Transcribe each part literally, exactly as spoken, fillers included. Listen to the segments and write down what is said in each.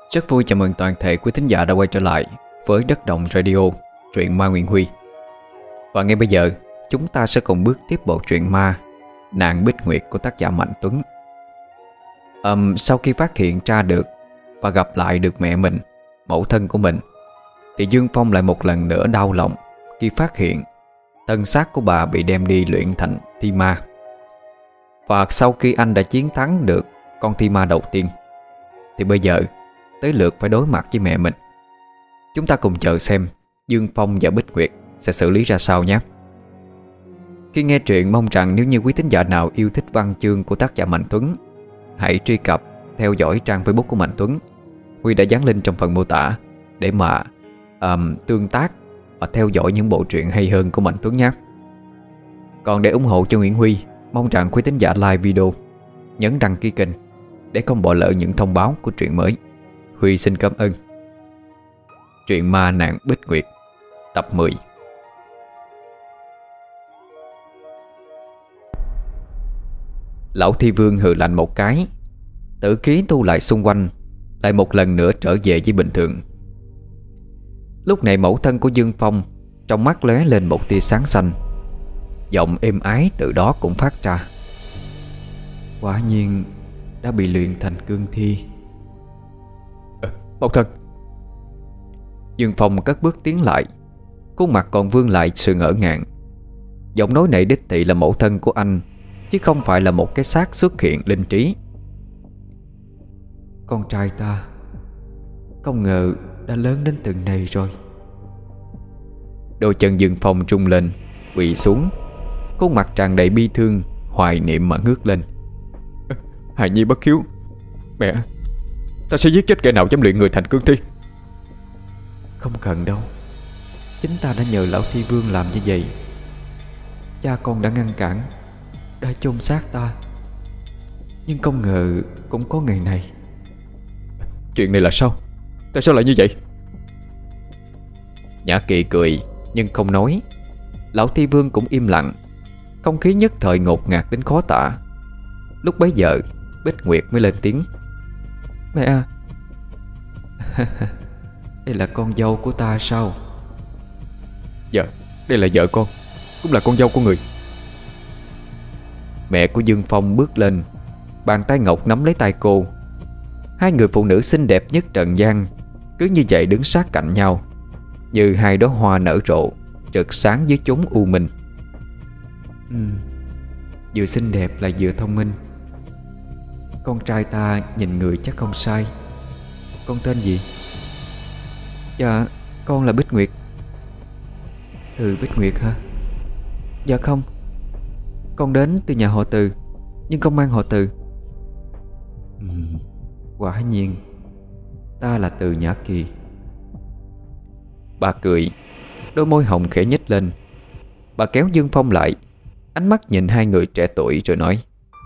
Rất vui chào mừng toàn thể quý thính giả đã quay trở lại với Đất Động Radio, truyện ma Nguyễn Huy. Và ngay bây giờ, chúng ta sẽ cùng bước tiếp bộ truyện ma Nàng Bích Nguyệt của tác giả Mạnh Tuấn. um, Sau khi phát hiện ra được và gặp lại được mẹ mình, mẫu thân của mình, thì Dương Phong lại một lần nữa đau lòng khi phát hiện thân xác của bà bị đem đi luyện thành thi ma. Và sau khi anh đã chiến thắng được con thi ma đầu tiên, thì bây giờ tới lượt phải đối mặt với mẹ mình. Chúng ta cùng chờ xem Dương Phong và Bích Nguyệt sẽ xử lý ra sao nhé. Khi nghe truyện, mong rằng nếu như quý thính giả nào yêu thích văn chương của tác giả Mạnh Tuấn, hãy truy cập theo dõi trang Facebook của Mạnh Tuấn. Huy đã dán link trong phần mô tả để mà um, tương tác và theo dõi những bộ truyện hay hơn của Mạnh Tuấn nhé. Còn để ủng hộ cho Nguyễn Huy, mong rằng quý thính giả like video, nhấn đăng ký kênh để không bỏ lỡ những thông báo của truyện mới. Huy xin cảm ơn. Truyện ma Nàng Bích Nguyệt, tập mười. Lão Thi Vương hừ lạnh một cái, tử khí tu lại xung quanh lại một lần nữa trở về với bình thường. Lúc này mẫu thân của Dương Phong trong mắt lóe lên một tia sáng xanh, giọng êm ái từ đó cũng phát ra: quả nhiên đã bị luyện thành cương thi. à, Mẫu thân. Dương Phong cất bước tiến lại, khuôn mặt còn vương lại sự ngỡ ngàng. Giọng nói này đích thị là mẫu thân của anh, chứ không phải là một cái xác xuất hiện linh trí. Con trai ta không ngờ đã lớn đến từng này rồi. Đôi chân Dương Phong trung lên, quỳ xuống, khuôn mặt tràn đầy bi thương, hoài niệm mà ngước lên. Hài nhi bất hiếu, mẹ, ta sẽ giết chết kẻ nào dám luyện người thành cương thi. Không cần đâu, chính ta đã nhờ lão Thi Vương làm như vậy. Cha con đã ngăn cản, đã chôn xác ta, nhưng không ngờ cũng có ngày này. Chuyện này là sao? Tại sao lại như vậy? Nhã Kỳ cười nhưng không nói. Lão Thi Vương cũng im lặng. Không khí nhất thời ngột ngạt đến khó tả. Lúc bấy giờ Bích Nguyệt mới lên tiếng: mẹ à, đây là con dâu của ta sao? Dạ, đây là vợ con, cũng là con dâu của người. Mẹ của Dương Phong bước lên, bàn tay ngọc nắm lấy tay cô. Hai người phụ nữ xinh đẹp nhất trần gian cứ như vậy đứng sát cạnh nhau, như hai đóa hoa nở rộ, rực sáng dưới chốn u minh. ừ, Vừa xinh đẹp lại vừa thông minh. Con trai ta nhìn người chắc không sai. Con tên gì? Dạ, con là Bích Nguyệt. Từ Bích Nguyệt hả? Dạ không, con đến từ nhà họ Từ, nhưng không mang họ Từ. ừ, Quả nhiên ta là Từ Nhã Kỳ. Bà cười, đôi môi hồng khẽ nhếch lên. Bà kéo Dương Phong lại, ánh mắt nhìn hai người trẻ tuổi rồi nói: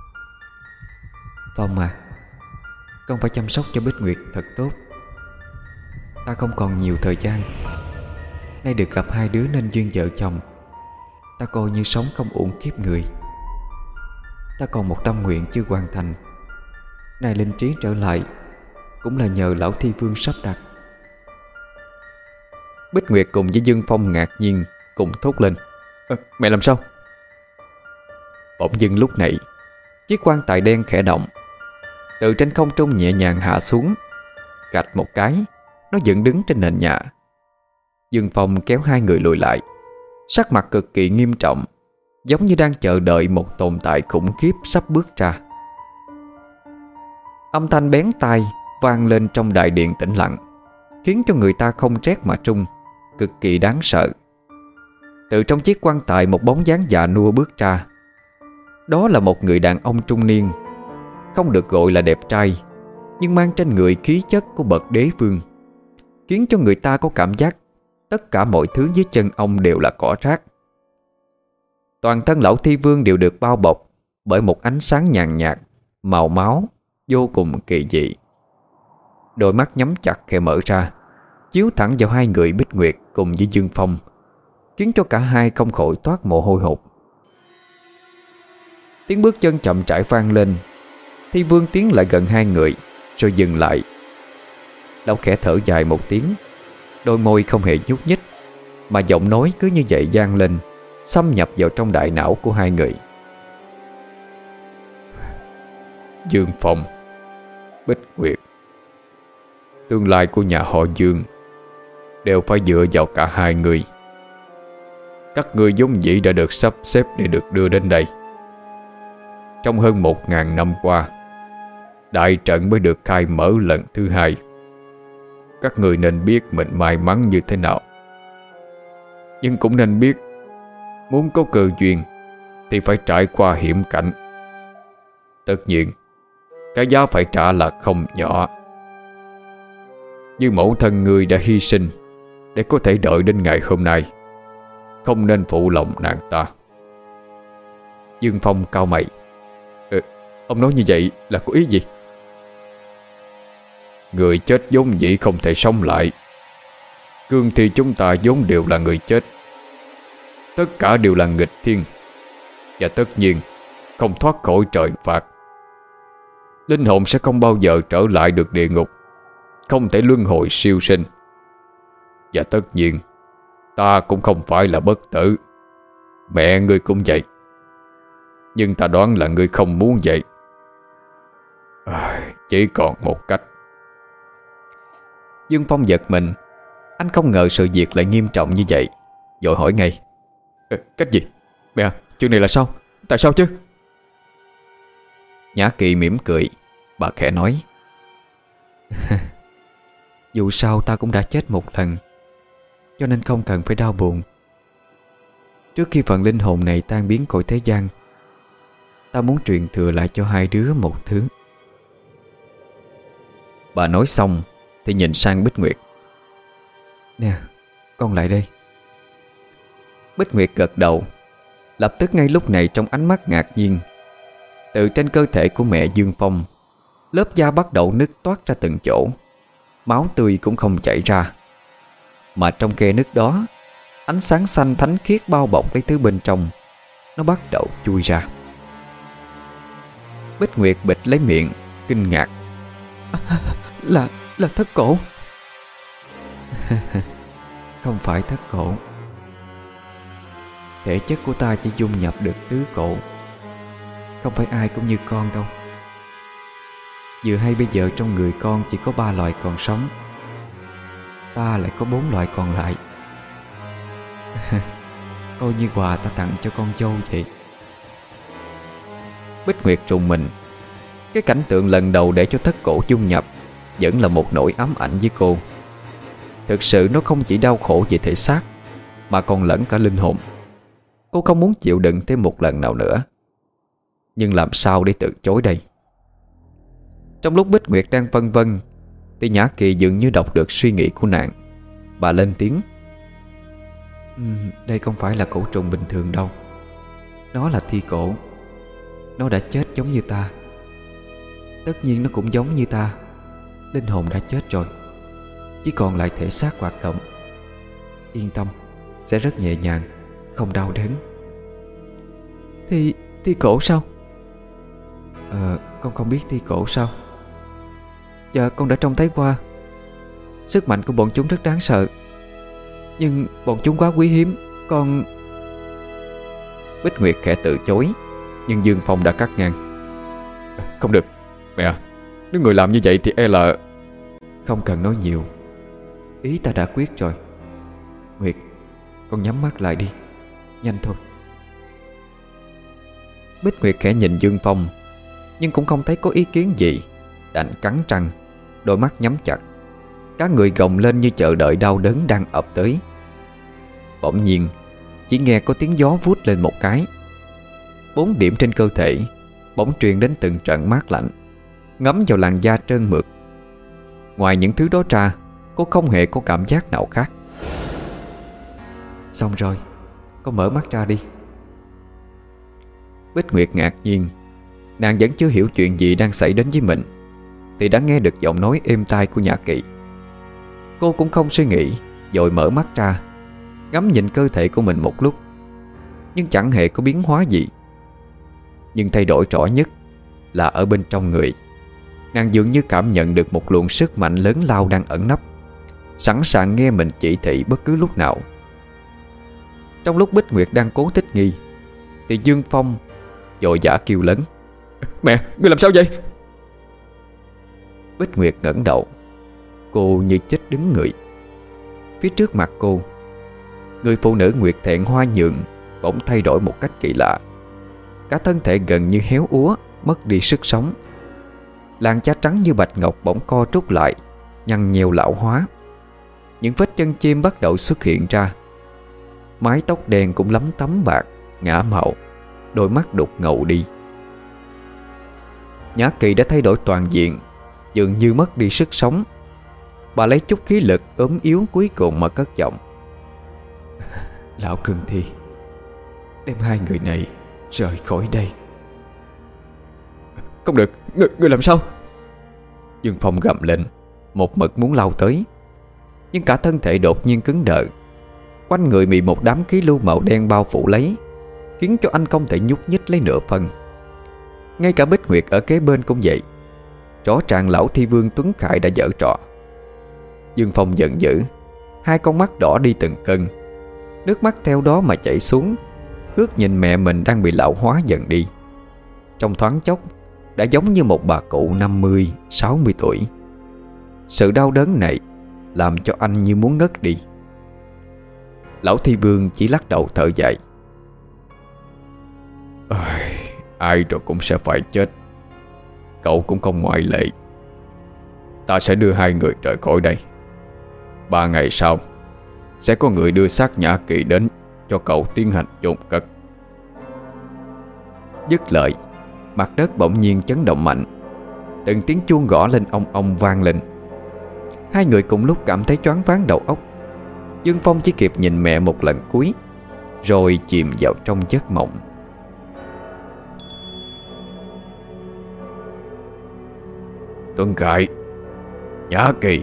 Phong à, con phải chăm sóc cho Bích Nguyệt thật tốt. Ta không còn nhiều thời gian. Nay được gặp hai đứa nên duyên vợ chồng, ta coi như sống không uổng kiếp người. Ta còn một tâm nguyện chưa hoàn thành. Nay linh trí trở lại cũng là nhờ lão Thi Vương sắp đặt. Bích Nguyệt cùng với Dương Phong ngạc nhiên cùng thốt lên: à, mẹ làm sao? Bỗng dưng lúc này, chiếc quan tài đen khẽ động, từ trên không trung nhẹ nhàng hạ xuống. Gạch một cái, nó dựng đứng trên nền nhà. Dương Phong kéo hai người lùi lại, sắc mặt cực kỳ nghiêm trọng, giống như đang chờ đợi một tồn tại khủng khiếp sắp bước ra. Âm thanh bén tai vang lên trong đại điện tĩnh lặng, khiến cho người ta không rét mà trung, cực kỳ đáng sợ. Từ trong chiếc quan tài một bóng dáng già nua bước ra. Đó là một người đàn ông trung niên, không được gọi là đẹp trai, nhưng mang trên người khí chất của bậc đế vương, khiến cho người ta có cảm giác tất cả mọi thứ dưới chân ông đều là cỏ rác. Toàn thân lão Thi Vương đều được bao bọc bởi một ánh sáng nhàn nhạt, màu máu, vô cùng kỳ dị. Đôi mắt nhắm chặt khẽ mở ra, chiếu thẳng vào hai người Bích Nguyệt cùng với Dương Phong, khiến cho cả hai không khỏi toát mồ hôi hột. Tiếng bước chân chậm rãi vang lên. Thi Vương tiến lại gần hai người rồi dừng lại. Lão khẽ thở dài một tiếng, đôi môi không hề nhúc nhích, mà giọng nói cứ như vậy vang lên, xâm nhập vào trong đại não của hai người. Dương Phong, Bích Nguyệt, tương lai của nhà họ Dương đều phải dựa vào cả hai người. Các người vốn dĩ đã được sắp xếp để được đưa đến đây. Trong hơn một ngàn năm qua, đại trận mới được khai mở lần thứ hai. Các người nên biết mình may mắn như thế nào, nhưng cũng nên biết muốn có cơ duyên thì phải trải qua hiểm cảnh. Tất nhiên, cái giá phải trả là không nhỏ. Như mẫu thân người đã hy sinh để có thể đợi đến ngày hôm nay, không nên phụ lòng nàng ta. Dương Phong cau mày. Ừ, ông nói như vậy là có ý gì? Người chết vốn dĩ không thể sống lại. Cương thi chúng ta vốn đều là người chết. Tất cả đều là nghịch thiên, và tất nhiên không thoát khỏi trời phạt. Linh hồn sẽ không bao giờ trở lại được địa ngục, không thể luân hồi siêu sinh. Và tất nhiên ta cũng không phải là bất tử. Mẹ ngươi cũng vậy. Nhưng ta đoán là ngươi không muốn vậy. à, Chỉ còn một cách. Dương Phong giật mình. Anh không ngờ sự việc lại nghiêm trọng như vậy, vội hỏi ngay. ờ, Cách gì? Mẹ, chuyện này là sao? Tại sao chứ? Nhã Kỳ mỉm cười. Bà khẽ nói. Dù sao ta cũng đã chết một lần, cho nên không cần phải đau buồn. Trước khi phần linh hồn này tan biến cõi thế gian, ta muốn truyền thừa lại cho hai đứa một thứ. Bà nói xong thì nhìn sang Bích Nguyệt. Nè, con lại đây. Bích Nguyệt gật đầu. Lập tức ngay lúc này, trong ánh mắt ngạc nhiên, từ trên cơ thể của mẹ Dương Phong, lớp da bắt đầu nứt toát ra từng chỗ. Máu tươi cũng không chảy ra, mà trong khe nứt đó, ánh sáng xanh thánh khiết bao bọc lấy thứ bên trong. Nó bắt đầu chui ra. Bích Nguyệt bịt lấy miệng, kinh ngạc. à, Là, là thất cổ. Không phải thất cổ. Thể chất của ta chỉ dung nhập được tứ cổ. Không phải ai cũng như con đâu. Vừa hay bây giờ trong người con chỉ có ba loài còn sống, ta lại có bốn loài còn lại. Coi như quà ta tặng cho con dâu vậy. Bích Nguyệt trùng mình. Cái cảnh tượng lần đầu để cho thất cổ dung nhập vẫn là một nỗi ám ảnh với cô. Thực sự nó không chỉ đau khổ về thể xác, mà còn lẫn cả linh hồn. Cô không muốn chịu đựng thêm một lần nào nữa. Nhưng làm sao để từ chối đây? Trong lúc Bích Nguyệt đang phân vân, thì Nhã Kỳ dường như đọc được suy nghĩ của nàng. Bà lên tiếng. uhm, Đây không phải là cổ trùng bình thường đâu. Nó là thi cổ. Nó đã chết giống như ta. Tất nhiên nó cũng giống như ta. Linh hồn đã chết rồi, chỉ còn lại thể xác hoạt động. Yên tâm, sẽ rất nhẹ nhàng, không đau đớn. Thì, thi cổ sao? Ờ, con không biết thi cổ sao? Dạ, con đã trông thấy qua. Sức mạnh của bọn chúng rất đáng sợ, nhưng bọn chúng quá quý hiếm. Con... Bích Nguyệt khẽ từ chối, nhưng Dương Phong đã cắt ngang. Không được, mẹ. Nếu người làm như vậy thì e là... Không cần nói nhiều. Ý ta đã quyết rồi. Nguyệt, con nhắm mắt lại đi. Nhanh thôi. Bích Nguyệt khẽ nhìn Dương Phong, nhưng cũng không thấy có ý kiến gì, đành cắn răng, đôi mắt nhắm chặt. Cả người gồng lên như chờ đợi đau đớn đang ập tới. Bỗng nhiên, chỉ nghe có tiếng gió vút lên một cái. Bốn điểm trên cơ thể bỗng truyền đến từng trận mát lạnh, ngấm vào làn da trơn mượt. Ngoài những thứ đó ra, cô không hề có cảm giác nào khác. Xong rồi, con mở mắt ra đi. Bích Nguyệt ngạc nhiên. Nàng vẫn chưa hiểu chuyện gì đang xảy đến với mình, thì đã nghe được giọng nói êm tai của Nhã Kỳ. Cô cũng không suy nghĩ, vội mở mắt ra, ngắm nhìn cơ thể của mình một lúc, nhưng chẳng hề có biến hóa gì. Nhưng thay đổi rõ nhất là ở bên trong người. Nàng dường như cảm nhận được một luồng sức mạnh lớn lao đang ẩn nấp, sẵn sàng nghe mình chỉ thị bất cứ lúc nào. Trong lúc Bích Nguyệt đang cố thích nghi thì Dương Phong vội vã kêu lớn: "Mẹ, ngươi làm sao vậy?" Bích Nguyệt ngẩng đầu, cô như chết đứng người. Phía trước mặt cô, người phụ nữ Nguyệt Thẹn Hoa Nhường bỗng thay đổi một cách kỳ lạ. Cả thân thể gần như héo úa, mất đi sức sống. Làn da trắng như bạch ngọc bỗng co rút lại, nhăn nheo lão hóa. Những vết chân chim bắt đầu xuất hiện ra. Mái tóc đen cũng lấm tấm bạc, ngả màu, đôi mắt đục ngầu đi. Nhã Kỳ đã thay đổi toàn diện, dường như mất đi sức sống. Bà lấy chút khí lực ốm yếu cuối cùng mà cất giọng: "Lão Cương Thi, đem hai người này rời khỏi đây." "Không được, người, người làm sao?" Dương Phong gầm lên, một mực muốn lao tới. Nhưng cả thân thể đột nhiên cứng đờ. Quanh người bị một đám khí lưu màu đen bao phủ lấy, khiến cho anh không thể nhúc nhích lấy nửa phần. Ngay cả Bích Nguyệt ở kế bên cũng vậy. Rõ ràng lão thi vương Tuấn Khải đã dở trò. Dương Phong giận dữ, hai con mắt đỏ đi từng cơn, nước mắt theo đó mà chảy xuống, ước nhìn mẹ mình đang bị lão hóa dần đi. Trong thoáng chốc đã giống như một bà cụ năm mươi, sáu mươi tuổi. Sự đau đớn này làm cho anh như muốn ngất đi. Lão thi vương chỉ lắc đầu thở dài: "Ai, ai rồi cũng sẽ phải chết. Cậu cũng không ngoại lệ. Ta sẽ đưa hai người rời khỏi đây. Ba ngày sau sẽ có người đưa xác Nhã Kỳ đến cho cậu tiến hành chôn cất." Dứt lời, mặt đất bỗng nhiên chấn động mạnh. Từng tiếng chuông gõ lên ong ong vang lên. Hai người cùng lúc cảm thấy choáng váng đầu óc. Dương Phong chỉ kịp nhìn mẹ một lần cuối, rồi chìm vào trong giấc mộng. "Tuấn Khải, Nhã Kỳ."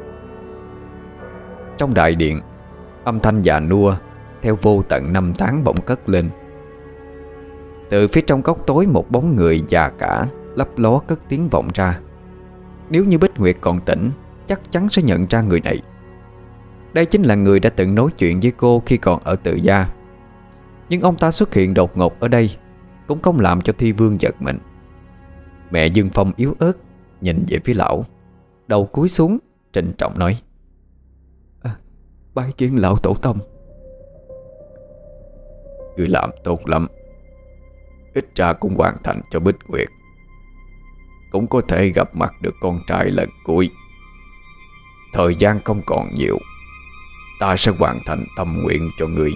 Trong đại điện, âm thanh già nua theo vô tận năm tháng bỗng cất lên. Từ phía trong góc tối, một bóng người già cả lấp ló cất tiếng vọng ra. Nếu như Bích Nguyệt còn tỉnh, chắc chắn sẽ nhận ra người này. Đây chính là người đã từng nói chuyện với cô khi còn ở Tự Gia. Nhưng ông ta xuất hiện đột ngột ở đây cũng không làm cho Thi Vương giật mình. Mẹ Dương Phong yếu ớt nhìn về phía lão, đầu cúi xuống trịnh trọng nói: à, "Bái kiến lão tổ tông." "Người làm tốt lắm. Ít ra cũng hoàn thành cho Bích Nguyệt, cũng có thể gặp mặt được con trai lần cuối. Thời gian không còn nhiều, ta sẽ hoàn thành tâm nguyện cho người."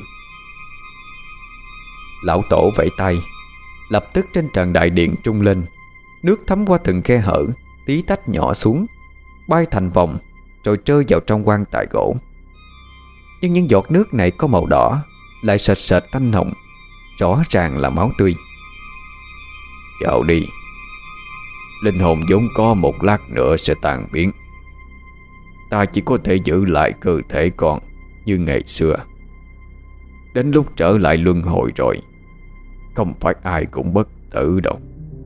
Lão tổ vẫy tay, lập tức trên trần đại điện trung lên, nước thấm qua từng khe hở, tí tách nhỏ xuống, bay thành vòng, rồi rơi vào trong quan tài gỗ. Nhưng những giọt nước này có màu đỏ, lại sệt sệt tanh nồng, rõ ràng là máu tươi. "Vào đi. Linh hồn vốn có một lát nữa sẽ tàn biến. Ta chỉ có thể giữ lại cơ thể con như ngày xưa. Đến lúc trở lại luân hồi rồi, không phải ai cũng bất tử đâu."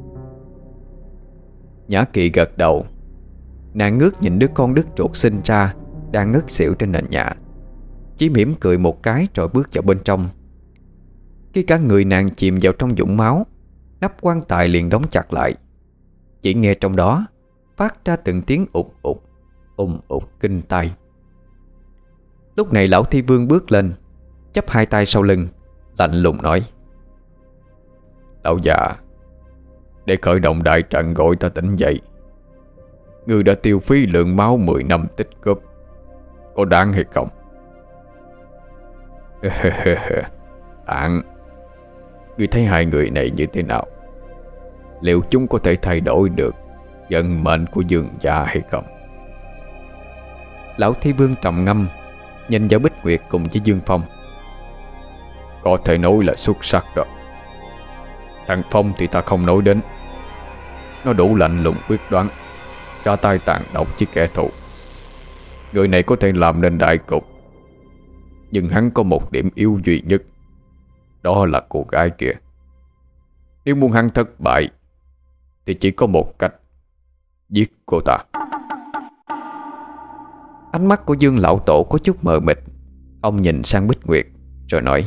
Nhã Kỳ gật đầu. Nàng ngước nhìn đứa con đứt ruột sinh ra đang ngất xỉu trên nền nhà, chỉ mỉm cười một cái rồi bước vào bên trong. Khi cả người nàng chìm vào trong vũng máu, nắp quan tài liền đóng chặt lại. Chỉ nghe trong đó phát ra từng tiếng ụt ụt, ùng ụt kinh tai. Lúc này lão Thi Vương bước lên, chắp hai tay sau lưng, lạnh lùng nói: "Lão già, để khởi động đại trận gọi ta tỉnh dậy. Ngươi đã tiêu phí lượng máu mười năm tích góp, có đáng hay không?" "Ạng, ngươi thấy hai người này như thế nào? Liệu chúng có thể thay đổi được vận mệnh của Dương gia hay không?" Lão Thi Vương trầm ngâm, nhìn vào Bích Nguyệt cùng với Dương Phong. "Có thể nói là xuất sắc rồi. Thằng Phong thì ta không nói đến. Nó đủ lạnh lùng quyết đoán, ra tay tàn độc với kẻ thù. Người này có thể làm nên đại cục. Nhưng hắn có một điểm yếu duy nhất, đó là cô gái kia. Nếu muốn hắn thất bại thì chỉ có một cách, giết cô ta. Ánh mắt của Dương lão tổ có chút mờ mịt. Ông nhìn sang Bích Nguyệt rồi nói: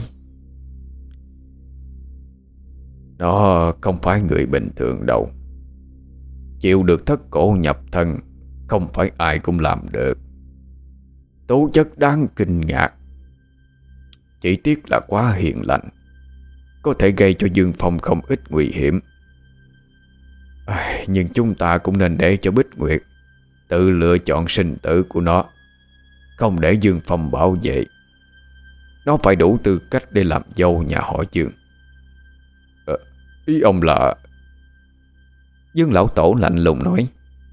Nó không phải người bình thường đâu. Chịu được thất cổ nhập thân không phải ai cũng làm được. Tố chất đáng kinh ngạc. Chỉ tiếc là quá hiền lành, có thể gây cho Dương Phong không ít nguy hiểm. à, Nhưng chúng ta cũng nên để cho Bích Nguyệt tự lựa chọn sinh tử của nó, không để Dương Phong bảo vệ. Nó phải đủ tư cách để làm dâu nhà họ Dương. à, Ý ông là... Dương lão tổ lạnh lùng nói: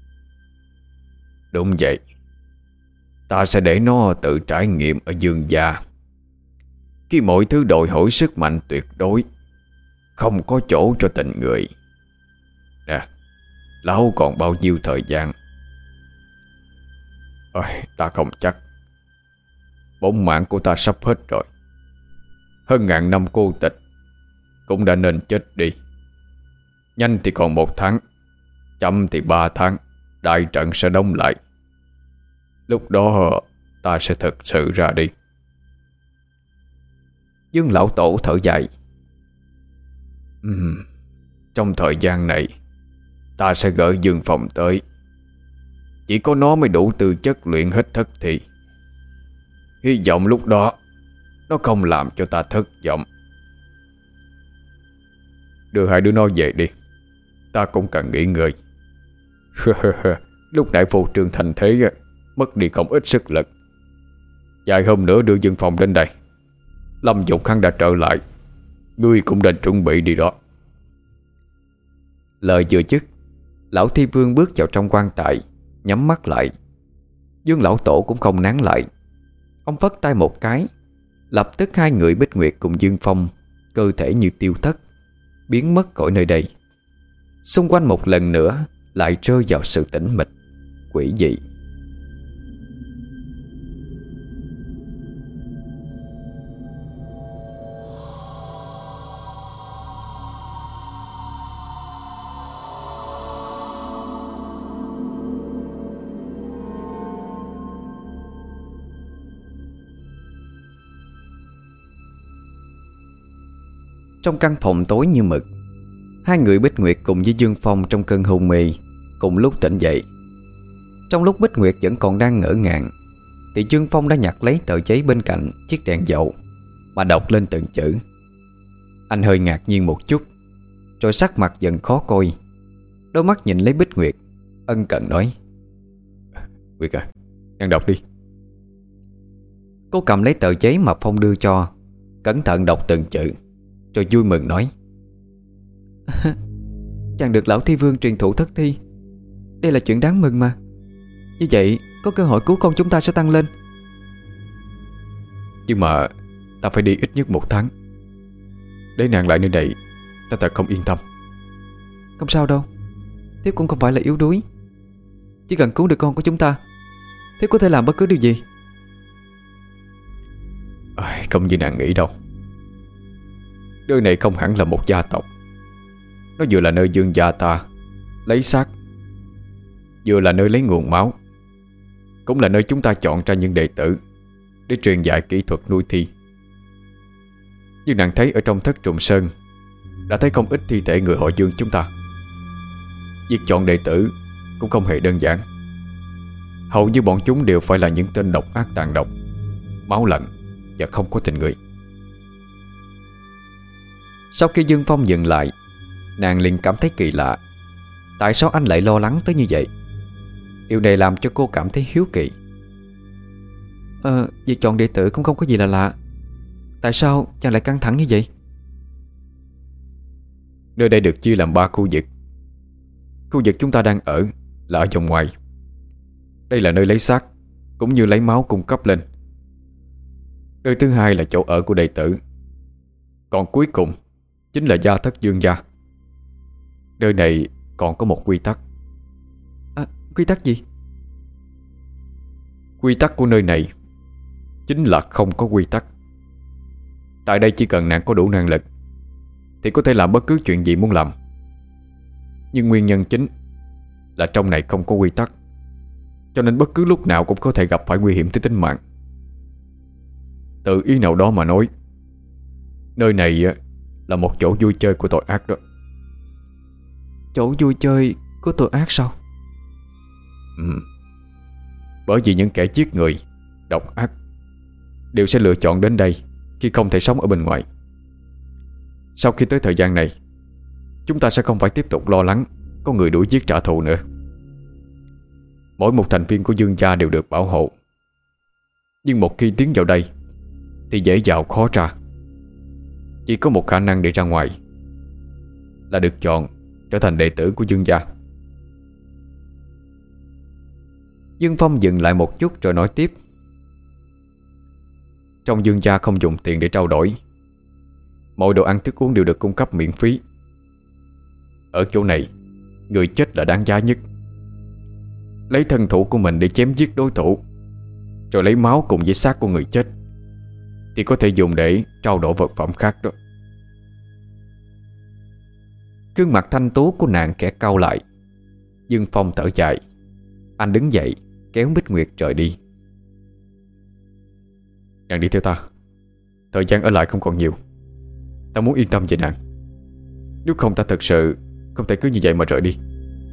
Đúng vậy. Ta sẽ để nó tự trải nghiệm ở Dương gia. Khi mọi thứ đòi hỏi sức mạnh tuyệt đối, không có chỗ cho tình người. Nè, lão còn bao nhiêu thời gian? Ôi, ta không chắc. Bổn mạng của ta sắp hết rồi. Hơn ngàn năm cô tịch cũng đã nên chết đi. Nhanh thì còn một tháng, chậm thì ba tháng, đại trận sẽ đóng lại. Lúc đó ta sẽ thực sự ra đi. Dương lão tổ thở dài: uhm, Trong thời gian này ta sẽ gửi Dương Phong tới. Chỉ có nó mới đủ tư chất luyện hết thất thì. Hy vọng lúc đó nó không làm cho ta thất vọng. Đưa hai đứa nó về đi, ta cũng cần nghỉ ngơi. Lúc nãy phù trương thành thế, mất đi không ít sức lực. Vài hôm nữa đưa Dương Phong đến đây. Lâm Dục hắn đã trở lại, ngươi cũng nên chuẩn bị đi đó. Lời vừa dứt, lão Thi Vương bước vào trong quan tài, nhắm mắt lại. Dương lão tổ cũng không nán lại. Ông phất tay một cái, lập tức hai người Bích Nguyệt cùng Dương Phong cơ thể như tiêu thất, biến mất khỏi nơi đây. Xung quanh một lần nữa lại rơi vào sự tĩnh mịch quỷ dị. Trong căn phòng tối như mực, hai người Bích Nguyệt cùng với Dương Phong trong cơn hôn mê cùng lúc tỉnh dậy. Trong lúc Bích Nguyệt vẫn còn đang ngỡ ngàng, thì Dương Phong đã nhặt lấy tờ giấy bên cạnh chiếc đèn dầu mà đọc lên từng chữ. Anh hơi ngạc nhiên một chút, rồi sắc mặt dần khó coi. Đôi mắt nhìn lấy Bích Nguyệt, ân cần nói: Nguyệt à, đang đọc đi. Cô cầm lấy tờ giấy mà Phong đưa cho, cẩn thận đọc từng chữ, rồi vui mừng nói: Chàng được lão Thi Vương truyền thụ thất thi. Đây là chuyện đáng mừng mà. Như vậy có cơ hội cứu con chúng ta sẽ tăng lên. Nhưng mà ta phải đi ít nhất một tháng. Để nàng lại nơi này, ta thật không yên tâm. Không sao đâu, Thiếp cũng không phải là yếu đuối. Chỉ cần cứu được con của chúng ta, Thiếp có thể làm bất cứ điều gì. à, Không như nàng nghĩ đâu. Nơi này không hẳn là một gia tộc. Nó vừa là nơi Dương gia ta lấy xác, vừa là nơi lấy nguồn máu, cũng là nơi chúng ta chọn ra những đệ tử để truyền dạy kỹ thuật nuôi thi. Như nàng thấy ở trong thất trùng sơn, đã thấy không ít thi thể người họ Dương chúng ta. Việc chọn đệ tử cũng không hề đơn giản. Hầu như bọn chúng đều phải là những tên độc ác tàn độc, máu lạnh và không có tình người. Sau khi Dương Phong dừng lại, nàng liền cảm thấy kỳ lạ. Tại sao anh lại lo lắng tới như vậy? Điều này làm cho cô cảm thấy hiếu kỳ. Ờ, việc chọn đệ tử cũng không có gì là lạ. Tại sao chàng lại căng thẳng như vậy? Nơi đây được chia làm ba khu vực. Khu vực chúng ta đang ở là ở vòng ngoài. Đây là nơi lấy xác cũng như lấy máu cung cấp lên. Nơi thứ hai là chỗ ở của đệ tử. Còn cuối cùng chính là gia thất Dương gia. Nơi này còn có một quy tắc. À, quy tắc gì? Quy tắc của nơi này chính là không có quy tắc. Tại đây chỉ cần nàng có đủ năng lực thì có thể làm bất cứ chuyện gì muốn làm. Nhưng nguyên nhân chính là trong này không có quy tắc, cho nên bất cứ lúc nào cũng có thể gặp phải nguy hiểm tới tính mạng. Từ ý nào đó mà nói, nơi này là một chỗ vui chơi của tội ác đó. Chỗ vui chơi của tội ác sao? Ừ. Bởi vì những kẻ giết người, độc ác đều sẽ lựa chọn đến đây khi không thể sống ở bên ngoài. Sau khi tới thời gian này, chúng ta sẽ không phải tiếp tục lo lắng có người đuổi giết trả thù nữa. Mỗi một thành viên của Dương gia đều được bảo hộ. Nhưng một khi tiến vào đây thì dễ vào khó ra. Chỉ có một khả năng để ra ngoài, là được chọn trở thành đệ tử của Dương gia. Dương Phong dừng lại một chút rồi nói tiếp. Trong Dương gia không dùng tiền để trao đổi. Mọi đồ ăn thức uống đều được cung cấp miễn phí. Ở chỗ này, người chết là đáng giá nhất. Lấy thân thủ của mình để chém giết đối thủ, rồi lấy máu cùng với xác của người chết, thì có thể dùng để trao đổi vật phẩm khác đó. Gương mặt thanh tú của nàng kẻ cau lại. Dương Phong thở dài. Anh đứng dậy kéo Bích Nguyệt rời đi. Nàng đi theo ta. Thời gian ở lại không còn nhiều. Ta muốn yên tâm về nàng. Nếu không ta thật sự không thể cứ như vậy mà rời đi.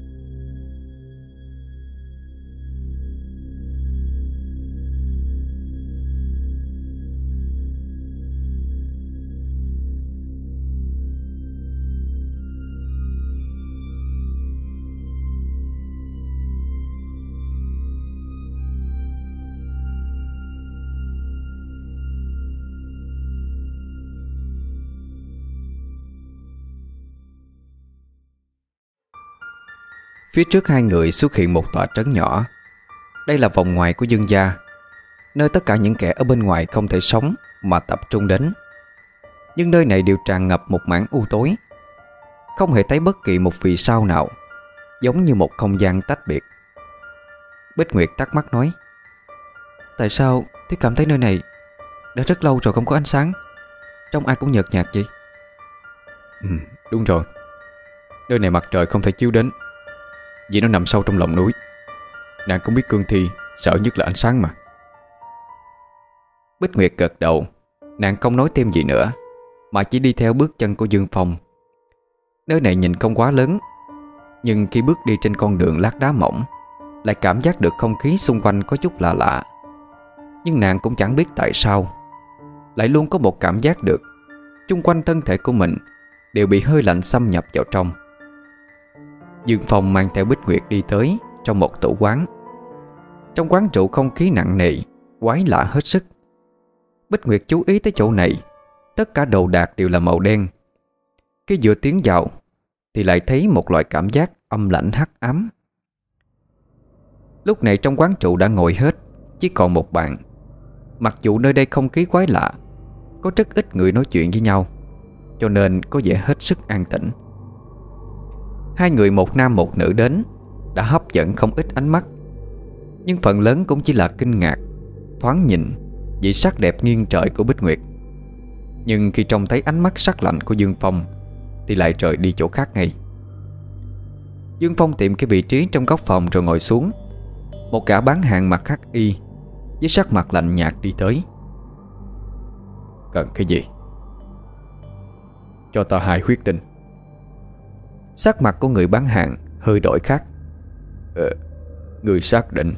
Phía trước hai người xuất hiện một tòa trấn nhỏ. Đây là vòng ngoài của Dương gia, nơi tất cả những kẻ ở bên ngoài không thể sống mà tập trung đến. Nhưng nơi này đều tràn ngập một mảng u tối, không hề thấy bất kỳ một vì sao nào, giống như một không gian tách biệt. Bích Nguyệt thắc mắc nói: Tại sao tôi cảm thấy nơi này đã rất lâu rồi không có ánh sáng, trông ai cũng nhợt nhạt vậy? Ừ, đúng rồi. Nơi này mặt trời không thể chiếu đến, vì nó nằm sâu trong lòng núi. Nàng cũng biết cương thi sợ nhất là ánh sáng mà. Bích Nguyệt gật đầu. Nàng không nói thêm gì nữa, mà chỉ đi theo bước chân của Dương Phong. Nơi này nhìn không quá lớn, nhưng khi bước đi trên con đường lát đá mỏng, lại cảm giác được không khí xung quanh có chút lạ lạ. Nhưng nàng cũng chẳng biết tại sao, lại luôn có một cảm giác được chung quanh thân thể của mình đều bị hơi lạnh xâm nhập vào trong. Dương Phong mang theo Bích Nguyệt đi tới trong một tủ quán. Trong quán rượu không khí nặng nề, quái lạ hết sức. Bích Nguyệt chú ý tới chỗ này, tất cả đồ đạc đều là màu đen. Khi vừa tiến vào thì lại thấy một loại cảm giác âm lạnh hắc ám. Lúc này trong quán rượu đã ngồi hết, chỉ còn một bàn. Mặc dù nơi đây không khí quái lạ, có rất ít người nói chuyện với nhau, cho nên có vẻ hết sức an tĩnh. Hai người một nam một nữ đến đã hấp dẫn không ít ánh mắt, nhưng phần lớn cũng chỉ là kinh ngạc, thoáng nhìn vì sắc đẹp nghiêng trời của Bích Nguyệt. Nhưng khi trông thấy ánh mắt sắc lạnh của Dương Phong thì lại rời đi chỗ khác ngay. Dương Phong tìm cái vị trí trong góc phòng rồi ngồi xuống. Một gã bán hàng mặc hắc y với sắc mặt lạnh nhạt đi tới. Cần cái gì? Cho ta hai huyết tinh. Sắc mặt của người bán hàng hơi đổi khác. Ờ, người xác định.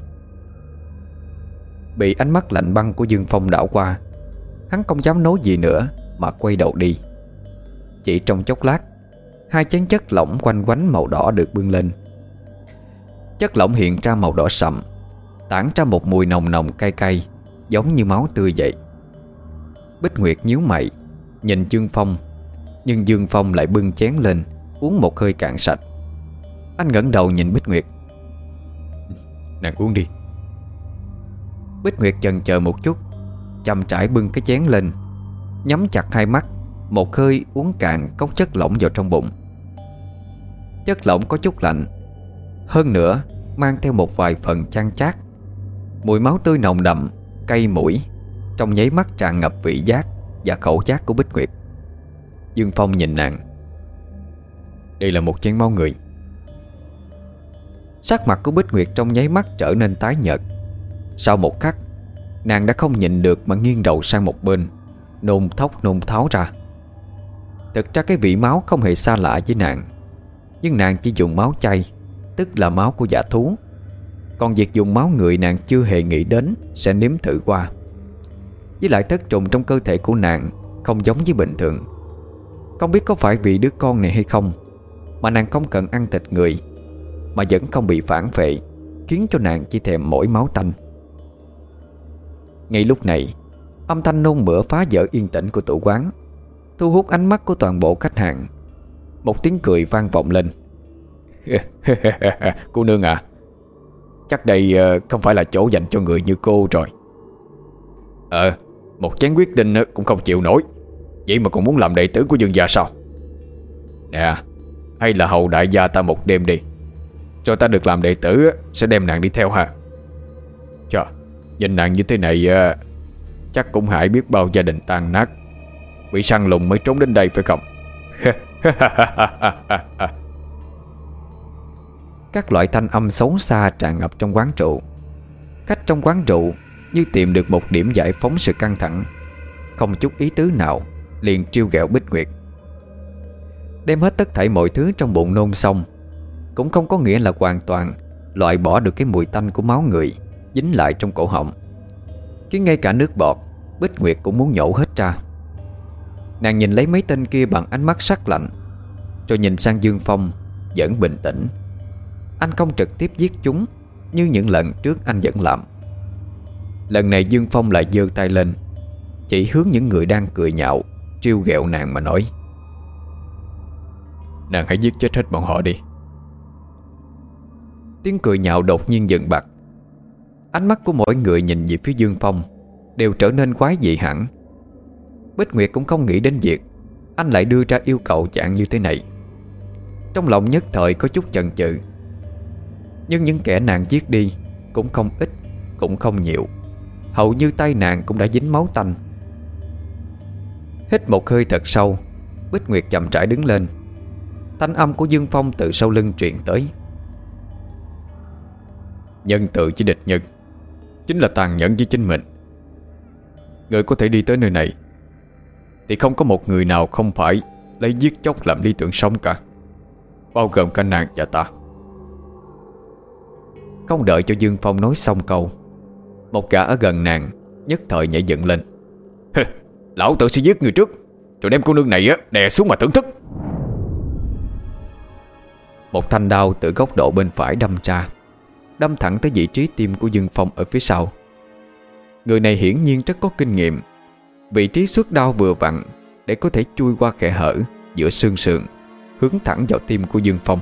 Bị ánh mắt lạnh băng của Dương Phong đảo qua, hắn không dám nói gì nữa mà quay đầu đi. Chỉ trong chốc lát, hai chén chất lỏng quanh quánh màu đỏ được bưng lên. Chất lỏng hiện ra màu đỏ sậm, tản ra một mùi nồng nồng cay cay, giống như máu tươi vậy. Bích Nguyệt nhíu mày nhìn Dương Phong, nhưng Dương Phong lại bưng chén lên uống một hơi cạn sạch. Anh ngẩng đầu nhìn Bích Nguyệt. Nàng uống đi. Bích Nguyệt chần chờ một chút, chậm rãi bưng cái chén lên, nhắm chặt hai mắt, một hơi uống cạn cốc chất lỏng vào trong bụng. Chất lỏng có chút lạnh, hơn nữa mang theo một vài phần chan chát. Mùi máu tươi nồng đậm, cay mũi, trong nháy mắt tràn ngập vị giác và khẩu giác của Bích Nguyệt. Dương Phong nhìn nàng. Đây là một chén máu người. Sắc mặt của Bích Nguyệt trong nháy mắt trở nên tái nhợt. Sau một khắc, nàng đã không nhịn được mà nghiêng đầu sang một bên, nôn thốc nôn tháo ra. Thực ra cái vị máu không hề xa lạ với nàng, nhưng nàng chỉ dùng máu chay, tức là máu của dã thú. Còn việc dùng máu người nàng chưa hề nghĩ đến sẽ nếm thử qua. Với lại thất trùng trong cơ thể của nàng không giống với bình thường. Không biết có phải vì đứa con này hay không mà nàng không cần ăn thịt người, mà vẫn không bị phản phệ, khiến cho nàng chỉ thèm mỗi máu tanh. Ngay lúc này, âm thanh nôn mửa phá vỡ yên tĩnh của tử quán, thu hút ánh mắt của toàn bộ khách hàng. Một tiếng cười vang vọng lên. Cô nương à, chắc đây không phải là chỗ dành cho người như cô rồi. Ờ, một chén quyết tinh cũng không chịu nổi, vậy mà còn muốn làm đệ tử của Dương gia sao? Nè, hay là hầu đại gia ta một đêm đi, rồi ta được làm đệ tử sẽ đem nàng đi theo ha. Chà, nhìn nàng như thế này chắc cũng hại biết bao gia đình tan nát, bị săn lùng mới trốn đến đây phải không? Các loại thanh âm xấu xa tràn ngập trong quán rượu. Khách trong quán rượu như tìm được một điểm giải phóng sự căng thẳng, không chút ý tứ nào liền trêu ghẹo Bích Nguyệt. Đem hết tất thảy mọi thứ trong bụng nôn xong cũng không có nghĩa là hoàn toàn loại bỏ được cái mùi tanh của máu người dính lại trong cổ họng, khiến ngay cả nước bọt Bích Nguyệt cũng muốn nhổ hết ra. Nàng nhìn lấy mấy tên kia bằng ánh mắt sắc lạnh, rồi nhìn sang Dương Phong vẫn bình tĩnh. Anh không trực tiếp giết chúng như những lần trước anh vẫn làm. Lần này Dương Phong lại giơ tay lên, chỉ hướng những người đang cười nhạo trêu ghẹo nàng mà nói: nàng hãy giết chết hết bọn họ đi. Tiếng cười nhạo đột nhiên dừng bặt. Ánh mắt của mỗi người nhìn về phía Dương Phong đều trở nên quái dị hẳn. Bích Nguyệt cũng không nghĩ đến việc anh lại đưa ra yêu cầu dạng như thế này. Trong lòng nhất thời có chút chần chừ. Nhưng những kẻ nàng giết đi cũng không ít, cũng không nhiều. Hầu như tay nàng cũng đã dính máu tanh. Hít một hơi thật sâu, Bích Nguyệt chậm rãi đứng lên. Thanh âm của Dương Phong từ sau lưng truyền tới: nhân từ với địch nhân chính là tàn nhẫn với chính mình. Người có thể đi tới nơi này thì không có một người nào không phải lấy giết chóc làm lý tưởng sống cả, bao gồm cả nàng và ta. Không đợi cho Dương Phong nói xong câu, một gã ở gần nàng nhất thời nhảy dựng lên: lão tử sẽ giết người trước, rồi đem cô nương này á đè xuống mà thưởng thức. Một thanh đao từ góc độ bên phải đâm ra, đâm thẳng tới vị trí tim của Dương Phong ở phía sau. Người này hiển nhiên rất có kinh nghiệm. Vị trí xuất đao vừa vặn để có thể chui qua khe hở giữa xương sườn, hướng thẳng vào tim của Dương Phong.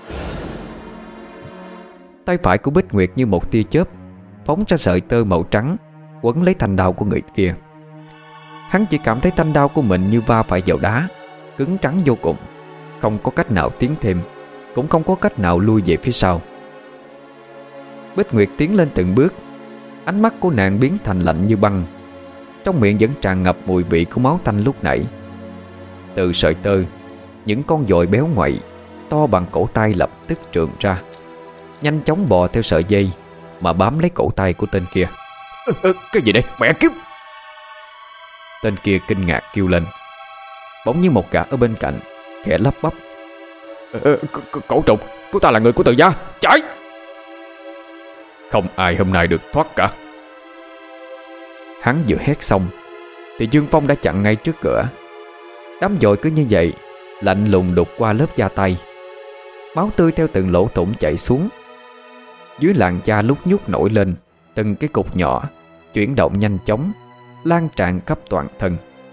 Tay phải của Bích Nguyệt như một tia chớp phóng ra sợi tơ màu trắng quấn lấy thanh đao của người kia. Hắn chỉ cảm thấy thanh đao của mình như va phải vào đá, cứng rắn vô cùng, không có cách nào tiến thêm, cũng không có cách nào lui về phía sau. Bích Nguyệt tiến lên từng bước, ánh mắt của nàng biến thành lạnh như băng, trong miệng vẫn tràn ngập mùi vị của máu tanh lúc nãy. Từ sợi tơ, những con dồi béo ngoại to bằng cổ tay lập tức trườn ra, nhanh chóng bò theo sợi dây mà bám lấy cổ tay của tên kia. Ơ, ơ, cái gì đây, mẹ kiếp! Tên kia kinh ngạc kêu lên. Bỗng như một gã ở bên cạnh khẽ lắp bắp: Ơ, ơ, cổ trùng, cô ta là người của Từ gia, chạy! Không ai hôm nay được thoát cả. Hắn vừa hét xong thì Dương Phong đã chặn ngay trước cửa. Đám dội cứ như vậy lạnh lùng đục qua lớp da tay. Máu tươi theo từng lỗ thủng chảy xuống. Dưới làn da lúc nhúc nổi lên từng cái cục nhỏ, chuyển động nhanh chóng, lan tràn khắp toàn thân.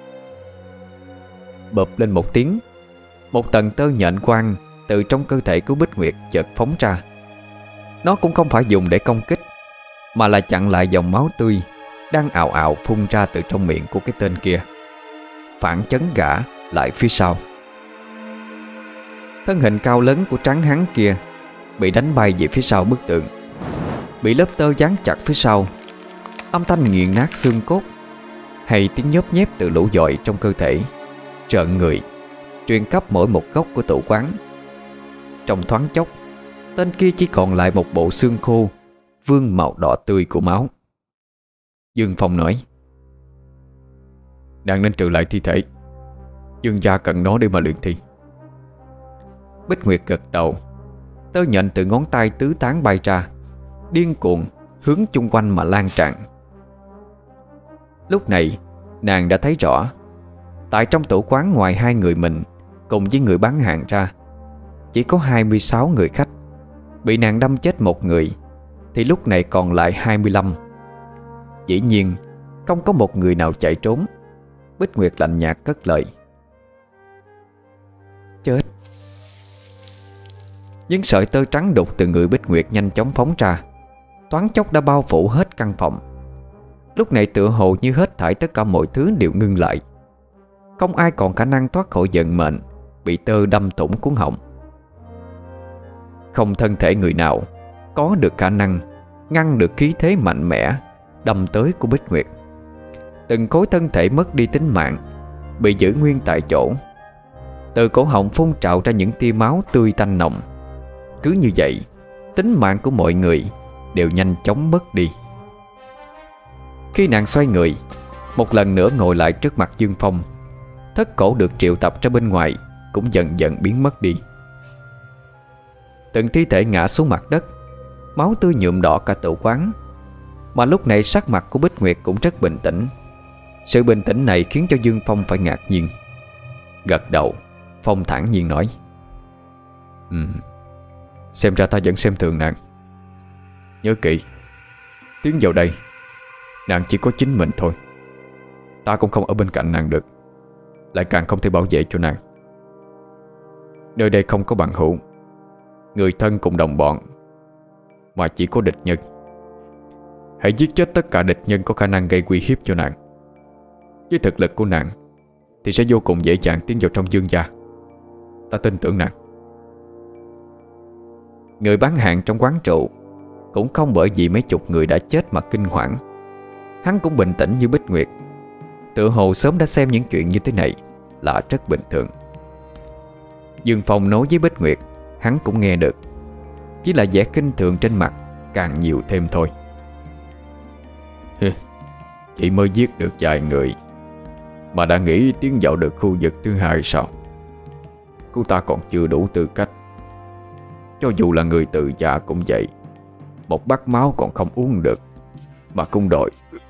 Bợp lên một tiếng, một tầng tơ nhện quang từ trong cơ thể của Bích Nguyệt chợt phóng ra. Nó cũng không phải dùng để công kích, mà là chặn lại dòng máu tươi đang ào ào phun ra từ trong miệng của cái tên kia, phản chấn gã lại phía sau. Thân hình cao lớn của trắng hán kia bị đánh bay về phía sau bức tường, bị lớp tơ dán chặt phía sau. Âm thanh nghiền nát xương cốt hay tiếng nhớp nhép từ lũ dội trong cơ thể trợn người truyền khắp mỗi một góc của tủ quán. Trong thoáng chốc, Tên kia chỉ còn lại một bộ xương khô vương màu đỏ tươi của máu. Dương Phong nói: Nàng nên trừ lại thi thể. Dương gia cần nó để mà luyện thi. Bích Nguyệt gật đầu. Tơ nhện từ ngón tay tứ tán bay ra, điên cuồng hướng chung quanh mà lan tràn. Lúc này nàng đã thấy rõ, tại trong tủ quán ngoài hai người mình cùng với người bán hàng ra, chỉ có hai mươi sáu người khách. Bị nàng đâm chết một người thì lúc này còn lại hai mươi lăm. Dĩ nhiên không có một người nào chạy trốn. Bích Nguyệt lạnh nhạt cất lời: Chết. Những sợi tơ trắng đục từ người Bích Nguyệt nhanh chóng phóng ra, thoáng chốc đã bao phủ hết căn phòng. Lúc này tựa hồ như hết thảy tất cả mọi thứ đều ngưng lại. Không ai còn khả năng thoát khỏi vận mệnh bị tơ đâm thủng cuốn họng. Không thân thể người nào có được khả năng ngăn được khí thế mạnh mẽ đâm tới của Bích Nguyệt. Từng khối thân thể mất đi tính mạng bị giữ nguyên tại chỗ. Từ cổ họng phun trào ra những tia máu tươi tanh nồng. Cứ như vậy, tính mạng của mọi người đều nhanh chóng mất đi. Khi nàng xoay người, một lần nữa ngồi lại trước mặt Dương Phong, thất cổ được triệu tập ra bên ngoài cũng dần dần biến mất đi. Từng thi thể ngã xuống mặt đất, máu tươi nhuộm đỏ cả tủ quán. Mà lúc này sắc mặt của Bích Nguyệt cũng rất bình tĩnh. Sự bình tĩnh này khiến cho Dương Phong phải ngạc nhiên. Gật đầu, Phong thản nhiên nói: Ừ, xem ra ta vẫn xem thường nàng. Nhớ kỹ, tiến vào đây nàng chỉ có chính mình thôi. Ta cũng không ở bên cạnh nàng được, lại càng không thể bảo vệ cho nàng. Nơi đây không có bạn hữu, người thân cùng đồng bọn, mà chỉ có địch nhân. Hãy giết chết tất cả địch nhân có khả năng gây uy hiếp cho nàng. Với thực lực của nàng thì sẽ vô cùng dễ dàng tiến vào trong Dương gia. Ta tin tưởng nàng. Người bán hàng trong quán rượu cũng không bởi vì mấy chục người đã chết mà kinh hoảng. Hắn cũng bình tĩnh như Bích Nguyệt, tựa hồ sớm đã xem những chuyện như thế này là rất bình thường. Dương Phong nói với Bích Nguyệt, hắn cũng nghe được, chỉ là vẻ kinh thường trên mặt càng nhiều thêm thôi. Chỉ mới giết được vài người mà đã nghĩ tiến vào được khu vực thứ hai sao? Cô ta còn chưa đủ tư cách. Cho dù là người tự dạ cũng vậy, một bát máu còn không uống được mà cũng đòi.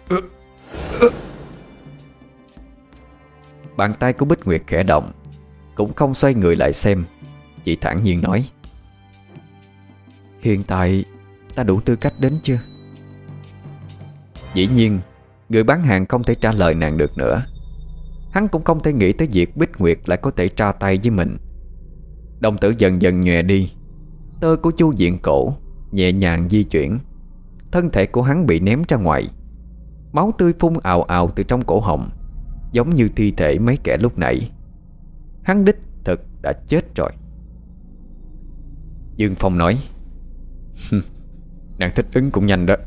Bàn tay của Bích Nguyệt khẽ động, cũng không xoay người lại xem, chỉ thản nhiên nói: Hiện tại ta đủ tư cách đến chưa? Dĩ nhiên người bán hàng không thể trả lời nàng được nữa. Hắn cũng không thể nghĩ tới việc Bích Nguyệt lại có thể tra tay với mình. Đồng tử dần dần nhòe đi. Tơ của chu diện cổ nhẹ nhàng di chuyển. Thân thể của hắn bị ném ra ngoài. Máu tươi phun ào ào từ trong cổ họng, giống như thi thể mấy kẻ lúc nãy. Hắn đích thực đã chết rồi. Dương Phong nói: Nàng thích ứng cũng nhanh đó.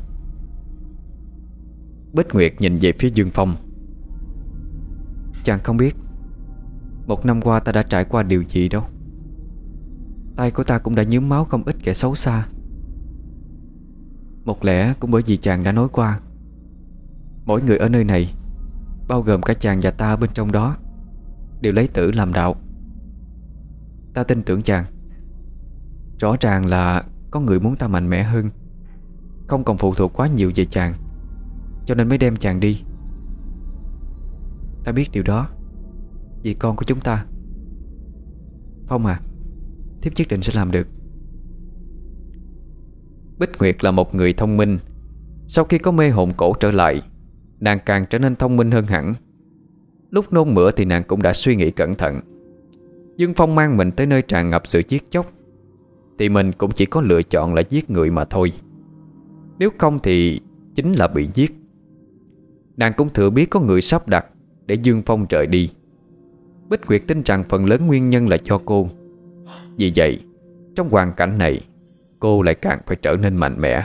Bích Nguyệt nhìn về phía Dương Phong: Chàng không biết một năm qua ta đã trải qua điều gì đâu. Tay của ta cũng đã nhuốm máu không ít kẻ xấu xa. Một lẽ cũng bởi vì chàng đã nói qua, mỗi người ở nơi này, bao gồm cả chàng và ta ở bên trong đó, đều lấy tử làm đạo. Ta tin tưởng chàng. Rõ ràng là có người muốn ta mạnh mẽ hơn, không còn phụ thuộc quá nhiều về chàng, cho nên mới đem chàng đi. Ta biết điều đó vì con của chúng ta. Phong à, thiếp nhất định sẽ làm được. Bích Nguyệt là một người thông minh. Sau khi có mê hồn cổ trở lại, nàng càng trở nên thông minh hơn hẳn. Lúc nôn mửa thì nàng cũng đã suy nghĩ cẩn thận. Dương Phong mang mình tới nơi tràn ngập sự giết chóc, thì mình cũng chỉ có lựa chọn là giết người mà thôi. Nếu không thì chính là bị giết. Nàng cũng thừa biết có người sắp đặt để Dương Phong rời đi. Bích Nguyệt tin rằng phần lớn nguyên nhân là cho cô. Vì vậy, trong hoàn cảnh này, cô lại càng phải trở nên mạnh mẽ.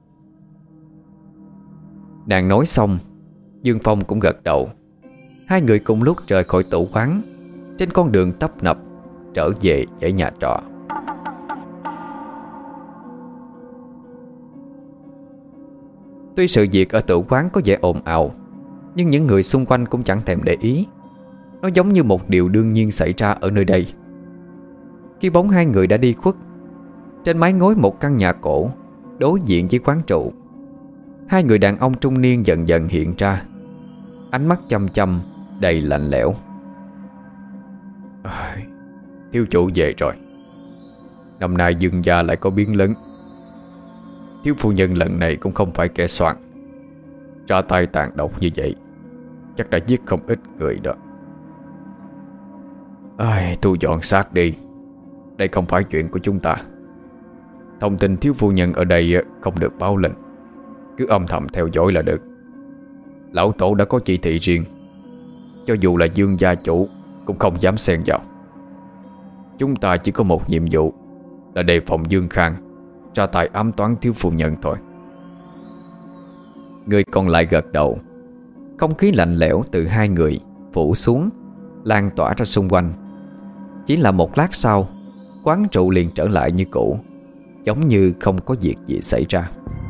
Nàng nói xong, Dương Phong cũng gật đầu. Hai người cùng lúc rời khỏi tủ quán, trên con đường tấp nập trở về dãy nhà trọ. Tuy sự việc ở tử quán có vẻ ồn ào, nhưng những người xung quanh cũng chẳng thèm để ý. Nó giống như một điều đương nhiên xảy ra ở nơi đây. Khi bóng hai người đã đi khuất, trên mái ngói một căn nhà cổ đối diện với quán trụ, hai người đàn ông trung niên dần dần hiện ra, ánh mắt chăm chăm đầy lạnh lẽo. À, thiếu chủ về rồi. Năm nay Dương gia lại có biến lớn. Thiếu phu nhân lần này cũng không phải kẻ soạn, ra tay tàn độc như vậy chắc đã giết không ít người đó. Ai, thu dọn xác đi. Đây không phải chuyện của chúng ta. Thông tin thiếu phu nhân ở đây không được báo lên, cứ âm thầm theo dõi là được. Lão tổ đã có chỉ thị riêng, cho dù là Dương gia chủ cũng không dám xen vào. Chúng ta chỉ có một nhiệm vụ là đề phòng Dương Khang ra tay ám toán thiếu phu nhân thôi. Người còn lại gật đầu. Không khí lạnh lẽo từ hai người phủ xuống, lan tỏa ra xung quanh. Chỉ là một lát sau, quán trụ liền trở lại như cũ, giống như không có việc gì xảy ra.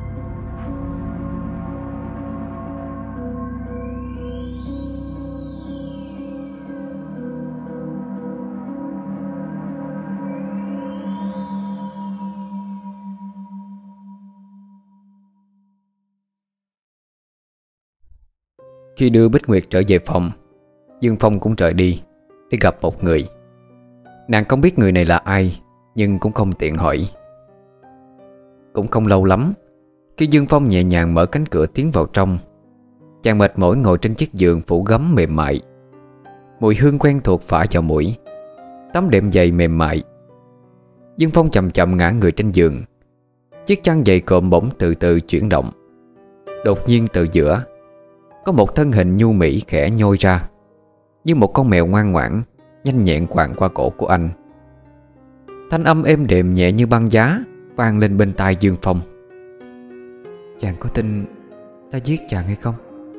Khi đưa Bích Nguyệt trở về phòng, Dương Phong cũng rời đi để gặp một người. Nàng không biết người này là ai, nhưng cũng không tiện hỏi. Cũng không lâu lắm, khi Dương Phong nhẹ nhàng mở cánh cửa tiến vào trong, chàng mệt mỏi ngồi trên chiếc giường phủ gấm mềm mại. Mùi hương quen thuộc phả vào mũi, tấm đệm dày mềm mại. Dương Phong chậm chậm ngã người trên giường. Chiếc chăn dày cộm bỗng từ từ chuyển động. Đột nhiên từ giữa có một thân hình nhu mỹ khẽ nhô ra, như một con mèo ngoan ngoãn, nhanh nhẹn quàng qua cổ của anh. Thanh âm êm đềm nhẹ như băng giá vang lên bên tai Dương Phong. Chàng có tin ta giết chàng hay không?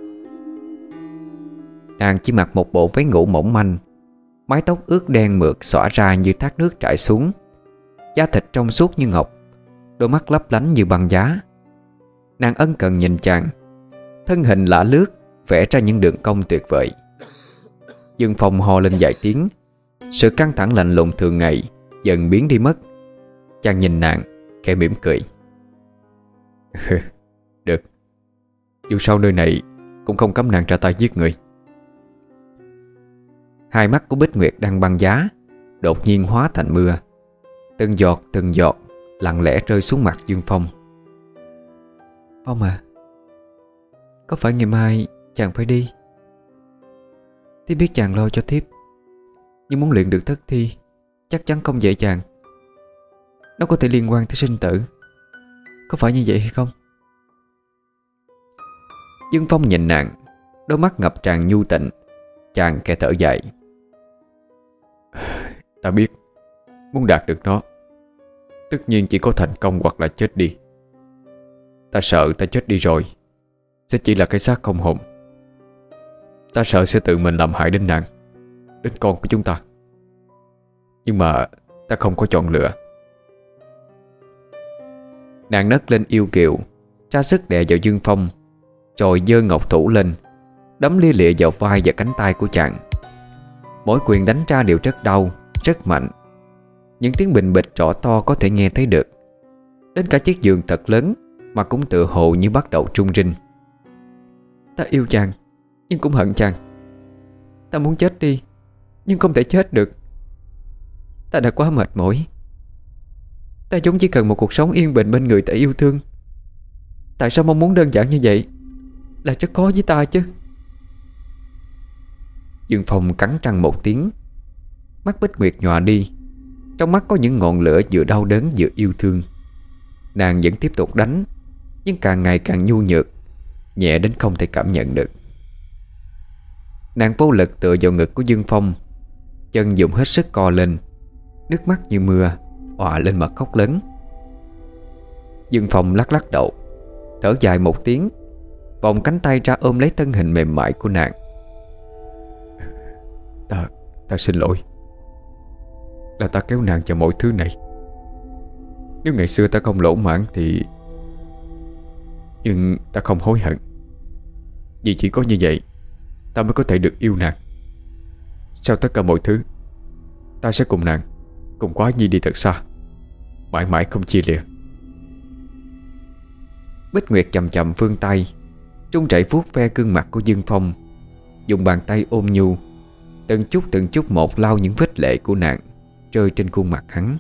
Nàng chỉ mặc một bộ váy ngủ mỏng manh, mái tóc ướt đen mượt xõa ra như thác nước trải xuống, da thịt trong suốt như ngọc, đôi mắt lấp lánh như băng giá. Nàng ân cần nhìn chàng, thân hình lả lướt vẽ ra những đường cong tuyệt vời. Dương Phong ho lên vài tiếng, sự căng thẳng lạnh lùng thường ngày dần biến đi mất. Chàng nhìn nàng khẽ mỉm cười. Được, dù sao nơi này cũng không cấm nàng ra tay giết người. Hai mắt của Bích Nguyệt đang băng giá đột nhiên hóa thành mưa, từng giọt từng giọt lặng lẽ rơi xuống mặt Dương Phong. Phong à, có phải ngày mai chàng phải đi? Thiếp biết chàng lo cho thiếp, nhưng muốn luyện được thất thi chắc chắn không dễ dàng. Nó có thể liên quan tới sinh tử, có phải như vậy hay không? Dương Phong nhìn nàng, đôi mắt ngập tràn nhu tình. Chàng khẽ thở dài. Ta biết, muốn đạt được nó tất nhiên chỉ có thành công hoặc là chết đi. Ta sợ ta chết đi rồi sẽ chỉ là cái xác không hồn. Ta sợ sẽ tự mình làm hại đến nàng, đến con của chúng ta. Nhưng mà ta không có chọn lựa. Nàng nấc lên yêu kiều, ra sức đè vào Dương Phong, rồi giơ ngọc thủ lên, đấm lia lịa vào vai và cánh tay của chàng. Mỗi quyền đánh ra đều rất đau, rất mạnh. Những tiếng bình bịch rõ to có thể nghe thấy được. Đến cả chiếc giường thật lớn mà cũng tựa hồ như bắt đầu rung rinh. Ta yêu chàng, nhưng cũng hận chàng. Ta muốn chết đi, nhưng không thể chết được. Ta đã quá mệt mỏi. Ta giống chỉ cần một cuộc sống yên bình bên người ta yêu thương. Tại sao mong muốn đơn giản như vậy lại rất khó với ta chứ? Dương Phong cắn răng một tiếng. Mắt Bích Nguyệt nhòa đi, trong mắt có những ngọn lửa vừa đau đớn vừa yêu thương. Nàng vẫn tiếp tục đánh, nhưng càng ngày càng nhu nhược, nhẹ đến không thể cảm nhận được. Nàng vô lực tựa vào ngực của Dương Phong, chân dùng hết sức co lên, nước mắt như mưa òa lên mà khóc lớn. Dương Phong lắc lắc đầu, thở dài một tiếng, vòng cánh tay ra ôm lấy thân hình mềm mại của nàng. Ta, ta xin lỗi. Là ta kéo nàng vào mọi thứ này. Nếu ngày xưa ta không lỗ mãn thì Nhưng ta không hối hận, vì chỉ có như vậy ta mới có thể được yêu nàng. Sau tất cả mọi thứ, ta sẽ cùng nàng, cùng Quá Nhi đi thật xa, mãi mãi không chia lìa. Bích Nguyệt chậm chậm vươn tay, trung chảy vuốt ve gương mặt của Dương Phong, dùng bàn tay ôm nhu, từng chút từng chút một lau những vết lệ của nàng rơi trên khuôn mặt hắn.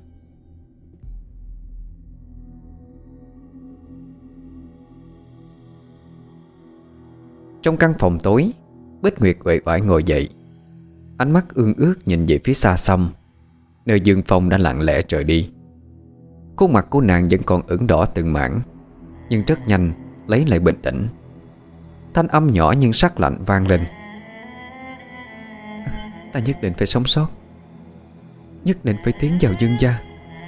Trong căn phòng tối, Bích Nguyệt uể oải ngồi dậy, ánh mắt ương ước nhìn về phía xa xăm, nơi Dương Phong đã lặng lẽ rời đi. Khuôn mặt của nàng vẫn còn ửng đỏ từng mảng, nhưng rất nhanh lấy lại bình tĩnh. Thanh âm nhỏ nhưng sắc lạnh vang lên: "Ta nhất định phải sống sót, nhất định phải tiến vào Dương gia."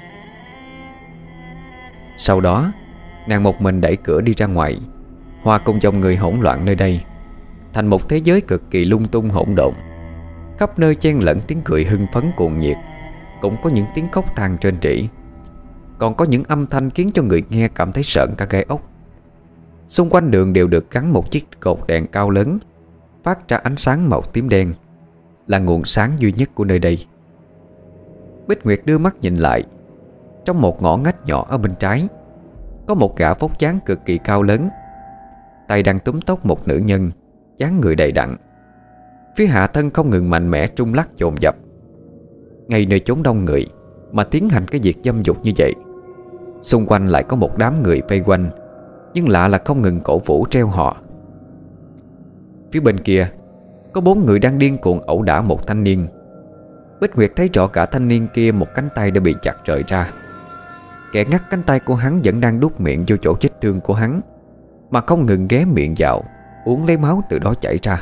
Sau đó, nàng một mình đẩy cửa đi ra ngoài, hòa cùng dòng người hỗn loạn nơi đây, thành một thế giới cực kỳ lung tung hỗn độn. Khắp nơi chen lẫn tiếng cười hưng phấn cuồng nhiệt, cũng có những tiếng khóc than rên rỉ, còn có những âm thanh khiến cho người nghe cảm thấy sợn cả gai ốc. Xung quanh đường đều được gắn một chiếc cột đèn cao lớn, phát ra ánh sáng màu tím đen, là nguồn sáng duy nhất của nơi đây. Bích Nguyệt đưa mắt nhìn lại. Trong một ngõ ngách nhỏ ở bên trái, có một gã vóc dáng cực kỳ cao lớn, tay đang túm tóc một nữ nhân, dáng người đầy đặn. Phía hạ thân không ngừng mạnh mẽ trung lắc dồn dập. Ngay nơi chốn đông người mà tiến hành cái việc dâm dục như vậy, xung quanh lại có một đám người vây quanh, nhưng lạ là không ngừng cổ vũ treo họ. Phía bên kia có bốn người đang điên cuồng ẩu đả một thanh niên. Bích Nguyệt thấy rõ cả thanh niên kia một cánh tay đã bị chặt rời ra. Kẻ ngắt cánh tay của hắn vẫn đang đút miệng vô chỗ vết thương của hắn, mà không ngừng ghé miệng vào, uống lấy máu từ đó chảy ra.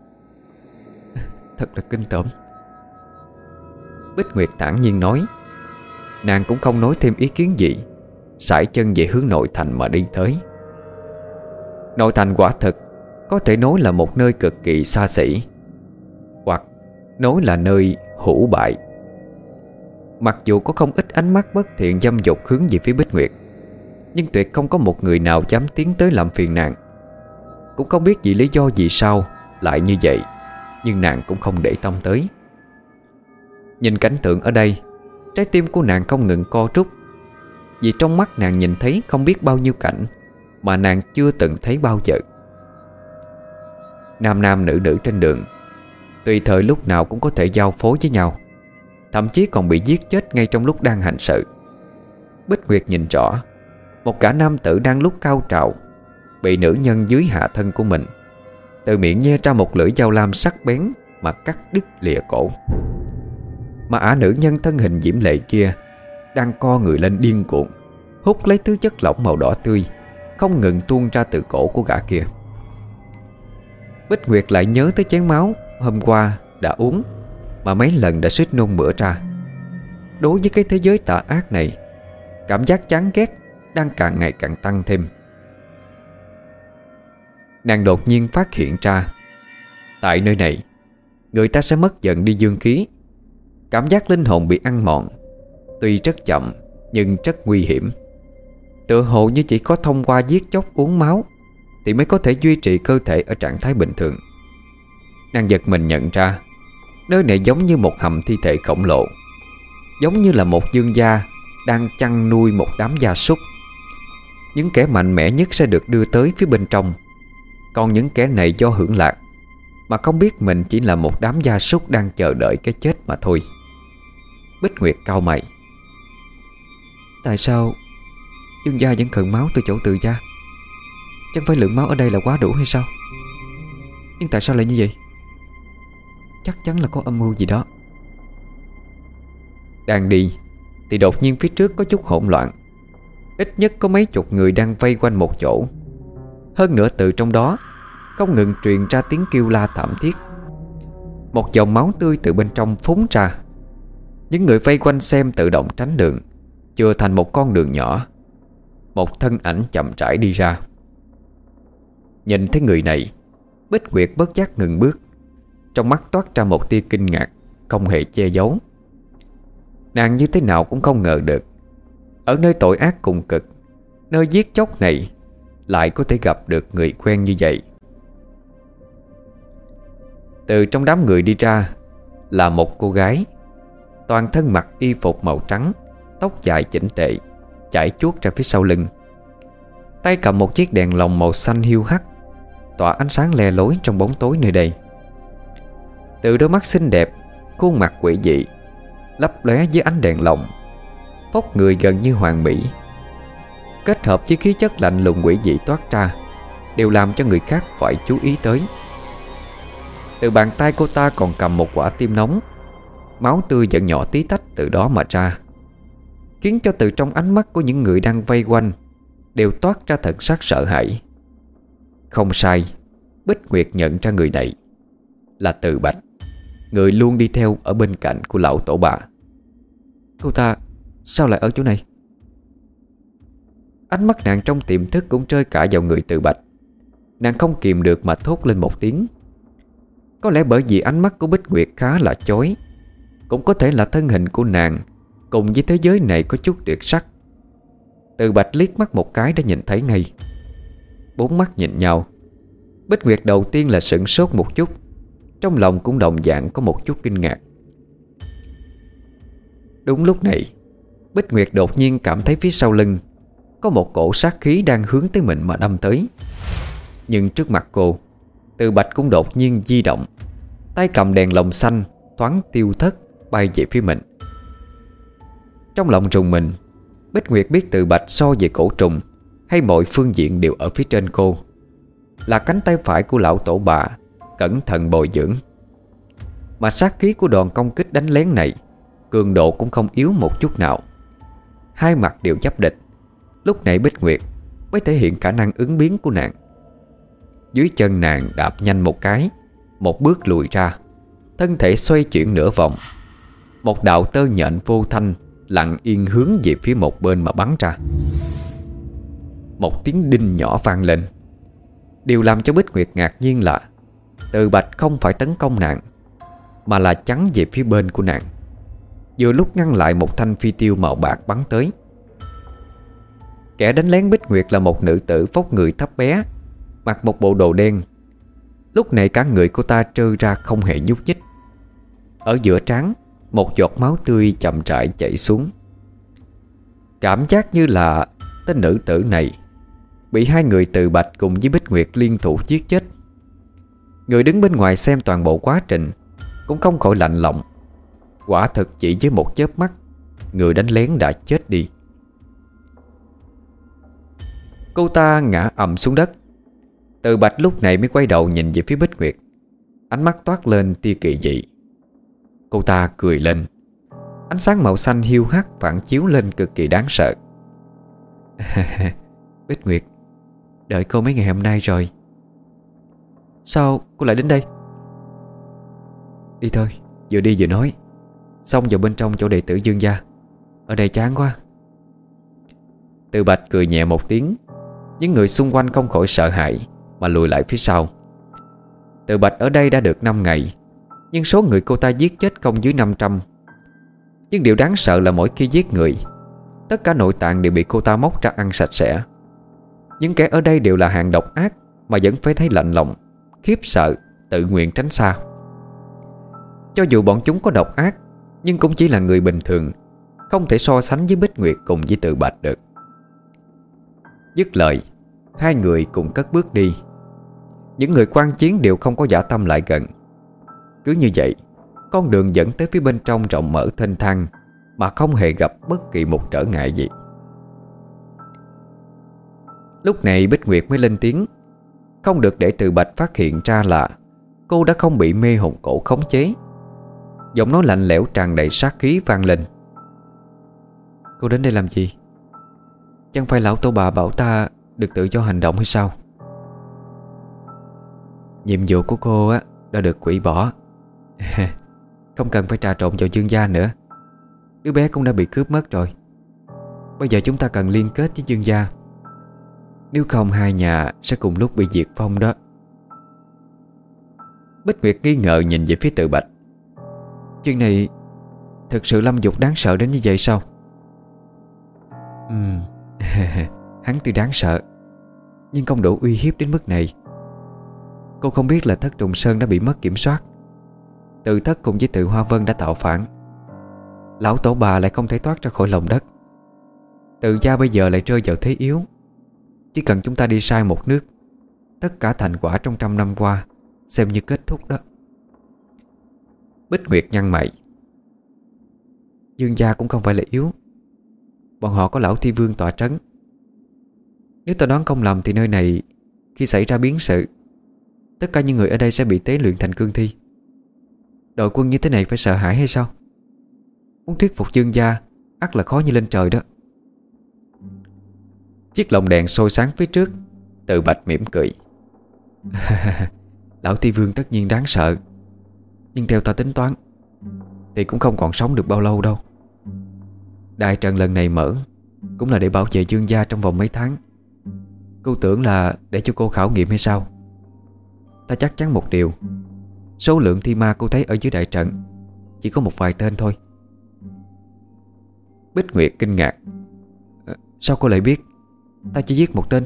Thật là kinh tởm, Bích Nguyệt thản nhiên nói. Nàng cũng không nói thêm ý kiến gì, sải chân về hướng nội thành mà đi tới. Nội thành quả thực có thể nói là một nơi cực kỳ xa xỉ, hoặc nói là nơi hữu bại. Mặc dù có không ít ánh mắt bất thiện dâm dục hướng về phía Bích Nguyệt, nhưng tuyệt không có một người nào dám tiến tới làm phiền nàng. Cũng không biết vì lý do gì sao lại như vậy, nhưng nàng cũng không để tâm tới. Nhìn cảnh tượng ở đây, trái tim của nàng không ngừng co rút, vì trong mắt nàng nhìn thấy không biết bao nhiêu cảnh mà nàng chưa từng thấy bao giờ. Nam nam nữ nữ trên đường, tùy thời lúc nào cũng có thể giao phối với nhau, thậm chí còn bị giết chết ngay trong lúc đang hành sự. Bích Nguyệt nhìn rõ, một gã nam tử đang lúc cao trào bị nữ nhân dưới hạ thân của mình từ miệng nhe ra một lưỡi dao lam sắc bén mà cắt đứt lìa cổ. Mà ả nữ nhân thân hình diễm lệ kia đang co người lên điên cuồng, hút lấy thứ chất lỏng màu đỏ tươi không ngừng tuôn ra từ cổ của gã kia. Bích Nguyệt lại nhớ tới chén máu hôm qua đã uống, mà mấy lần đã suýt nôn mửa ra. Đối với cái thế giới tà ác này, cảm giác chán ghét đang càng ngày càng tăng thêm. Nàng đột nhiên phát hiện ra, tại nơi này người ta sẽ mất dần đi dương khí. Cảm giác linh hồn bị ăn mòn, tuy rất chậm nhưng rất nguy hiểm. Tựa hồ như chỉ có thông qua giết chóc uống máu thì mới có thể duy trì cơ thể ở trạng thái bình thường. Nàng giật mình nhận ra, nơi này giống như một hầm thi thể khổng lồ, giống như là một dương gia đang chăn nuôi một đám gia súc. Những kẻ mạnh mẽ nhất sẽ được đưa tới phía bên trong, còn những kẻ này do hưởng lạc mà không biết mình chỉ là một đám gia súc đang chờ đợi cái chết mà thôi. Bích Nguyệt cau mày. Tại sao dương gia vẫn cần máu từ chỗ từ gia? Chẳng phải lượng máu ở đây là quá đủ hay sao? Nhưng tại sao lại như vậy? Chắc chắn là có âm mưu gì đó. Đang đi thì đột nhiên phía trước có chút hỗn loạn. Ít nhất có mấy chục người đang vây quanh một chỗ. Hơn nữa từ trong đó không ngừng truyền ra tiếng kêu la thảm thiết. Một dòng máu tươi từ bên trong phúng ra. Những người vây quanh xem tự động tránh đường, chừa thành một con đường nhỏ. Một thân ảnh chậm rãi đi ra. Nhìn thấy người này, Bích Nguyệt bất giác ngừng bước, trong mắt toát ra một tia kinh ngạc không hề che giấu. Nàng như thế nào cũng không ngờ được, ở nơi tội ác cùng cực, nơi giết chóc này lại có thể gặp được người quen như vậy. Từ trong đám người đi ra là một cô gái, toàn thân mặc y phục màu trắng, tóc dài chỉnh tề, chải chuốt ra phía sau lưng. Tay cầm một chiếc đèn lồng màu xanh hiu hắt, tỏa ánh sáng le lối trong bóng tối nơi đây. Từ đôi mắt xinh đẹp, khuôn mặt quỷ dị, lấp lóe dưới ánh đèn lồng, vóc người gần như hoàn mỹ, kết hợp với khí chất lạnh lùng quỷ dị toát ra, đều làm cho người khác phải chú ý tới. Từ bàn tay cô ta còn cầm một quả tim nóng, máu tươi vẫn nhỏ tí tách từ đó mà ra, khiến cho từ trong ánh mắt của những người đang vây quanh đều toát ra thần sắc sợ hãi. Không sai, Bích Nguyệt nhận ra người này là Từ Bạch, người luôn đi theo ở bên cạnh của lão tổ bà. Cô ta sao lại ở chỗ này? Ánh mắt nàng trong tiềm thức cũng rơi cả vào người Từ Bạch. Nàng không kìm được mà thốt lên một tiếng. Có lẽ bởi vì ánh mắt của Bích Nguyệt khá là chói, cũng có thể là thân hình của nàng cùng với thế giới này có chút tuyệt sắc. Từ Bạch liếc mắt một cái đã nhìn thấy ngay. Bốn mắt nhìn nhau. Bích Nguyệt đầu tiên là sửng sốt một chút, trong lòng cũng đồng dạng có một chút kinh ngạc. Đúng lúc này, Bích Nguyệt đột nhiên cảm thấy phía sau lưng có một cổ sát khí đang hướng tới mình mà đâm tới. Nhưng trước mặt cô, Từ Bạch cũng đột nhiên di động, tay cầm đèn lồng xanh thoáng tiêu thất bay về phía mình. Trong lòng rùng mình, Bích Nguyệt biết Từ Bạch so về cổ trùng hay mọi phương diện đều ở phía trên cô, là cánh tay phải của lão tổ bà cẩn thận bồi dưỡng. Mà sát khí của đòn công kích đánh lén này cường độ cũng không yếu một chút nào. Hai mặt đều giáp địch. Lúc này Bích Nguyệt mới thể hiện khả năng ứng biến của nàng. Dưới chân nàng đạp nhanh một cái, một bước lùi ra, thân thể xoay chuyển nửa vòng. Một đạo tơ nhện vô thanh lặng yên hướng về phía một bên mà bắn ra. Một tiếng đinh nhỏ vang lên. Điều làm cho Bích Nguyệt ngạc nhiên là Từ Bạch không phải tấn công nàng, mà là chắn về phía bên của nàng, vừa lúc ngăn lại một thanh phi tiêu màu bạc bắn tới. Kẻ đánh lén Bích Nguyệt là một nữ tử vóc người thấp bé, mặc một bộ đồ đen. Lúc này cả người cô ta trơ ra không hề nhúc nhích. Ở giữa trán, một giọt máu tươi chậm rãi chảy xuống. Cảm giác như là tên nữ tử này bị hai người Từ Bạch cùng với Bích Nguyệt liên thủ giết chết. Người đứng bên ngoài xem toàn bộ quá trình cũng không khỏi lạnh lòng. Quả thực chỉ với một chớp mắt, người đánh lén đã chết đi. Cô ta ngã ầm xuống đất. Từ Bạch lúc này mới quay đầu nhìn về phía Bích Nguyệt, ánh mắt toát lên tia kỳ dị. Cô ta cười lên. Ánh sáng màu xanh hiu hắt phản chiếu lên cực kỳ đáng sợ. Bích Nguyệt, đợi cô mấy ngày hôm nay rồi. Sao cô lại đến đây? Đi thôi, vừa đi vừa nói. Xong vào bên trong chỗ đệ tử Dương gia. Ở đây chán quá. Từ Bạch cười nhẹ một tiếng. Những người xung quanh không khỏi sợ hãi mà lùi lại phía sau. Từ Bạch ở đây đã được năm ngày, nhưng số người cô ta giết chết không dưới năm trăm. Nhưng điều đáng sợ là mỗi khi giết người, tất cả nội tạng đều bị cô ta móc ra ăn sạch sẽ. Những kẻ ở đây đều là hạng độc ác mà vẫn phải thấy lạnh lòng, khiếp sợ, tự nguyện tránh xa. Cho dù bọn chúng có độc ác, nhưng cũng chỉ là người bình thường, không thể so sánh với Bích Nguyệt cùng với Từ Bạch được. Dứt lời, hai người cùng cất bước đi. Những người quan chiến đều không có dã tâm lại gần. Cứ như vậy, con đường dẫn tới phía bên trong rộng mở thênh thang, mà không hề gặp bất kỳ một trở ngại gì. Lúc này Bích Nguyệt mới lên tiếng, không được để Từ Bạch phát hiện ra là cô đã không bị mê hồn cổ khống chế. Giọng nói lạnh lẽo tràn đầy sát khí vang lên. Cô đến đây làm gì? Chẳng phải lão tổ bà bảo ta được tự do hành động hay sao? Nhiệm vụ của cô á đã được hủy bỏ. Không cần phải trà trộn vào Dương gia nữa. Đứa bé cũng đã bị cướp mất rồi. Bây giờ chúng ta cần liên kết với Dương gia, nếu không hai nhà sẽ cùng lúc bị diệt vong đó. Bích Nguyệt nghi ngờ nhìn về phía Từ Bạch. Chuyện này thực sự Lâm Dục đáng sợ đến như vậy sao? Ừm Hắn tuy đáng sợ, nhưng không đủ uy hiếp đến mức này. Cô không biết là Thất Trùng Sơn đã bị mất kiểm soát. Tự Thất cùng với Tự Hoa Vân đã tạo phản. Lão tổ bà lại không thể thoát ra khỏi lòng đất. Tự gia bây giờ lại rơi vào thế yếu. Chỉ cần chúng ta đi sai một nước, tất cả thành quả trong trăm năm qua xem như kết thúc đó. Bích Nguyệt nhăn mày. Dương gia cũng không phải là yếu. Bọn họ có lão Thi Vương tọa trấn. Nếu ta đoán không lầm thì nơi này khi xảy ra biến sự, tất cả những người ở đây sẽ bị tế luyện thành cương thi. Đội quân như thế này phải sợ hãi hay sao? Muốn thuyết phục Dương gia ắt là khó như lên trời đó. Chiếc lồng đèn soi sáng phía trước, Từ Bạch mỉm cười. Lão Thi Vương tất nhiên đáng sợ, nhưng theo ta tính toán thì cũng không còn sống được bao lâu đâu. Đại trận lần này mở cũng là để bảo vệ Dương gia trong vòng mấy tháng. Cô tưởng là để cho cô khảo nghiệm hay sao? Ta chắc chắn một điều, số lượng thi ma cô thấy ở dưới đại trận chỉ có một vài tên thôi. Bích Nguyệt kinh ngạc. Sao cô lại biết? Ta chỉ giết một tên.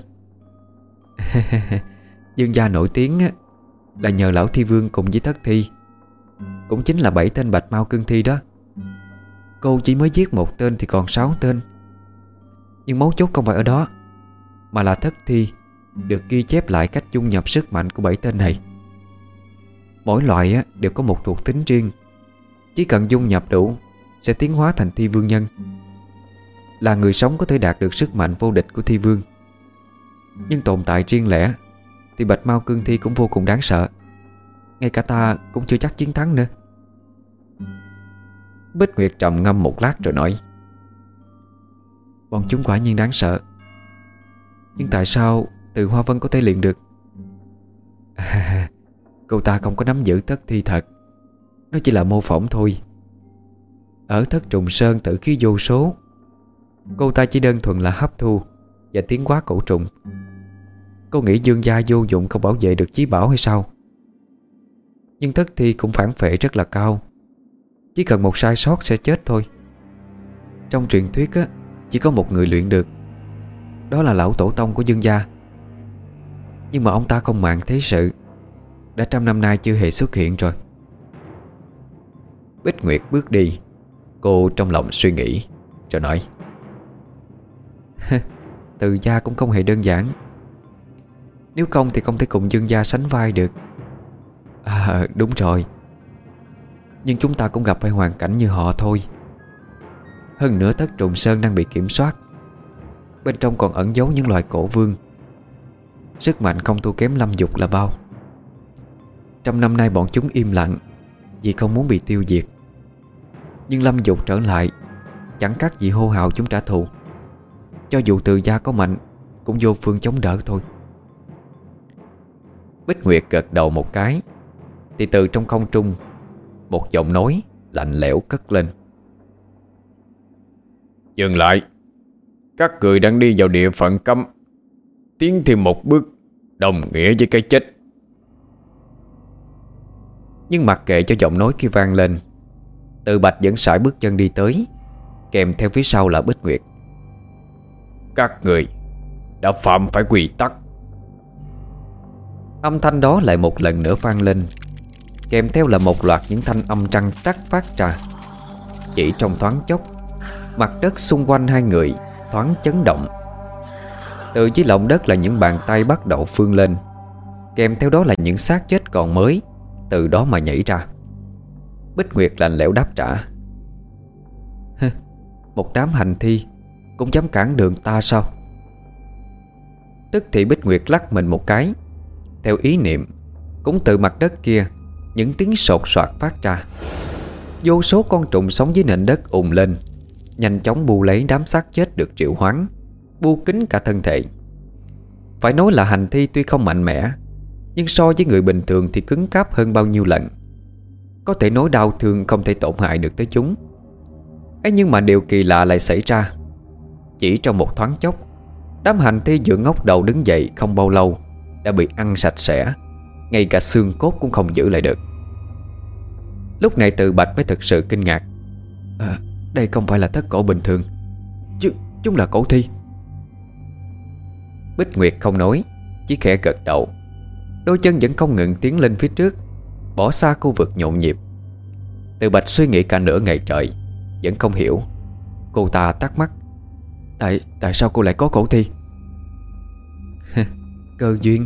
Dương gia nổi tiếng là nhờ lão Thi Vương cùng với Thất Thi, cũng chính là bảy tên bạch mao cương thi đó. Cô chỉ mới giết một tên thì còn sáu tên. Nhưng mấu chốt không phải ở đó, mà là Thất Thi được ghi chép lại cách dung nhập sức mạnh của bảy tên này. Mỗi loại đều có một thuộc tính riêng. Chỉ cần dung nhập đủ sẽ tiến hóa thành Thi Vương nhân. Là người sống có thể đạt được sức mạnh vô địch của Thi Vương. Nhưng tồn tại riêng lẻ thì bạch mao cương thi cũng vô cùng đáng sợ. Ngay cả ta cũng chưa chắc chiến thắng nữa. Bích Nguyệt trầm ngâm một lát rồi nói: Bọn chúng quả nhiên đáng sợ. Nhưng tại sao Từ Hoa Vân có thể luyện được? À, cô ta không có nắm giữ Thất Thi thật. Nó chỉ là mô phỏng thôi. Ở Thất Trùng Sơn tử khí vô số, cô ta chỉ đơn thuần là hấp thu và tiến hóa cổ trùng. Cô nghĩ Dương gia vô dụng không bảo vệ được chí bảo hay sao? Nhưng Thất Thi cũng phản phệ rất là cao. Chỉ cần một sai sót sẽ chết thôi. Trong truyền thuyết á, chỉ có một người luyện được, đó là lão tổ tông của Dương gia. Nhưng mà ông ta không màng thế sự, đã trăm năm nay chưa hề xuất hiện rồi. Bích Nguyệt bước đi. Cô trong lòng suy nghĩ rồi nói: Từ gia cũng không hề đơn giản. Nếu không thì không thể cùng Dương gia sánh vai được. À đúng rồi, nhưng chúng ta cũng gặp phải hoàn cảnh như họ thôi. Hơn nữa Thất Trùng Sơn đang bị kiểm soát. Bên trong còn ẩn giấu những loài cổ vương. Sức mạnh không thua kém Lâm Dục là bao. Trăm năm nay bọn chúng im lặng vì không muốn bị tiêu diệt. Nhưng Lâm Dục trở lại chẳng khác gì hô hào chúng trả thù. Cho dù Từ gia có mạnh cũng vô phương chống đỡ thôi. Bích Nguyệt gật đầu một cái, thì từ trong không trung một giọng nói lạnh lẽo cất lên: Dừng lại. Các người đang đi vào địa phận cấm. Tiến thêm một bước đồng nghĩa với cái chết. Nhưng mặc kệ cho giọng nói kia vang lên, Từ Bạch vẫn sải bước chân đi tới, kèm theo phía sau là Bích Nguyệt. Các người đã phạm phải quy tắc. Âm thanh đó lại một lần nữa vang lên, kèm theo là một loạt những thanh âm trăng trắc phát ra. Chỉ trong thoáng chốc, mặt đất xung quanh hai người thoáng chấn động. Từ dưới lòng đất là những bàn tay bắt đầu phươn lên, kèm theo đó là những xác chết còn mới từ đó mà nhảy ra. Bích Nguyệt lạnh lẽo đáp trả: Một đám hành thi cũng dám cản đường ta sao? Tức thì Bích Nguyệt lắc mình một cái. Theo ý niệm, cũng từ mặt đất kia những tiếng sột soạt phát ra. Vô số con trùng sống dưới nền đất ùn lên, nhanh chóng bu lấy đám xác chết được triệu hoán, bu kín cả thân thể. Phải nói là hành thi tuy không mạnh mẽ, nhưng so với người bình thường thì cứng cáp hơn bao nhiêu lần. Có thể nói đau thương không thể tổn hại được tới chúng. ấy nhưng mà điều kỳ lạ lại xảy ra. Chỉ trong một thoáng chốc, đám hành thi vừa ngóc đầu đứng dậy không bao lâu đã bị ăn sạch sẽ, ngay cả xương cốt cũng không giữ lại được. Lúc này Từ Bạch mới thực sự kinh ngạc. À, đây không phải là thất cổ bình thường, chứ chúng là cổ thi. Bích Nguyệt không nói, chỉ khẽ gật đầu. Đôi chân vẫn không ngừng tiến lên phía trước, bỏ xa khu vực nhộn nhịp. Từ Bạch suy nghĩ cả nửa ngày trời vẫn không hiểu. Cô ta thắc mắc: Tại tại sao cô lại có cổ thi? Cơ duyên.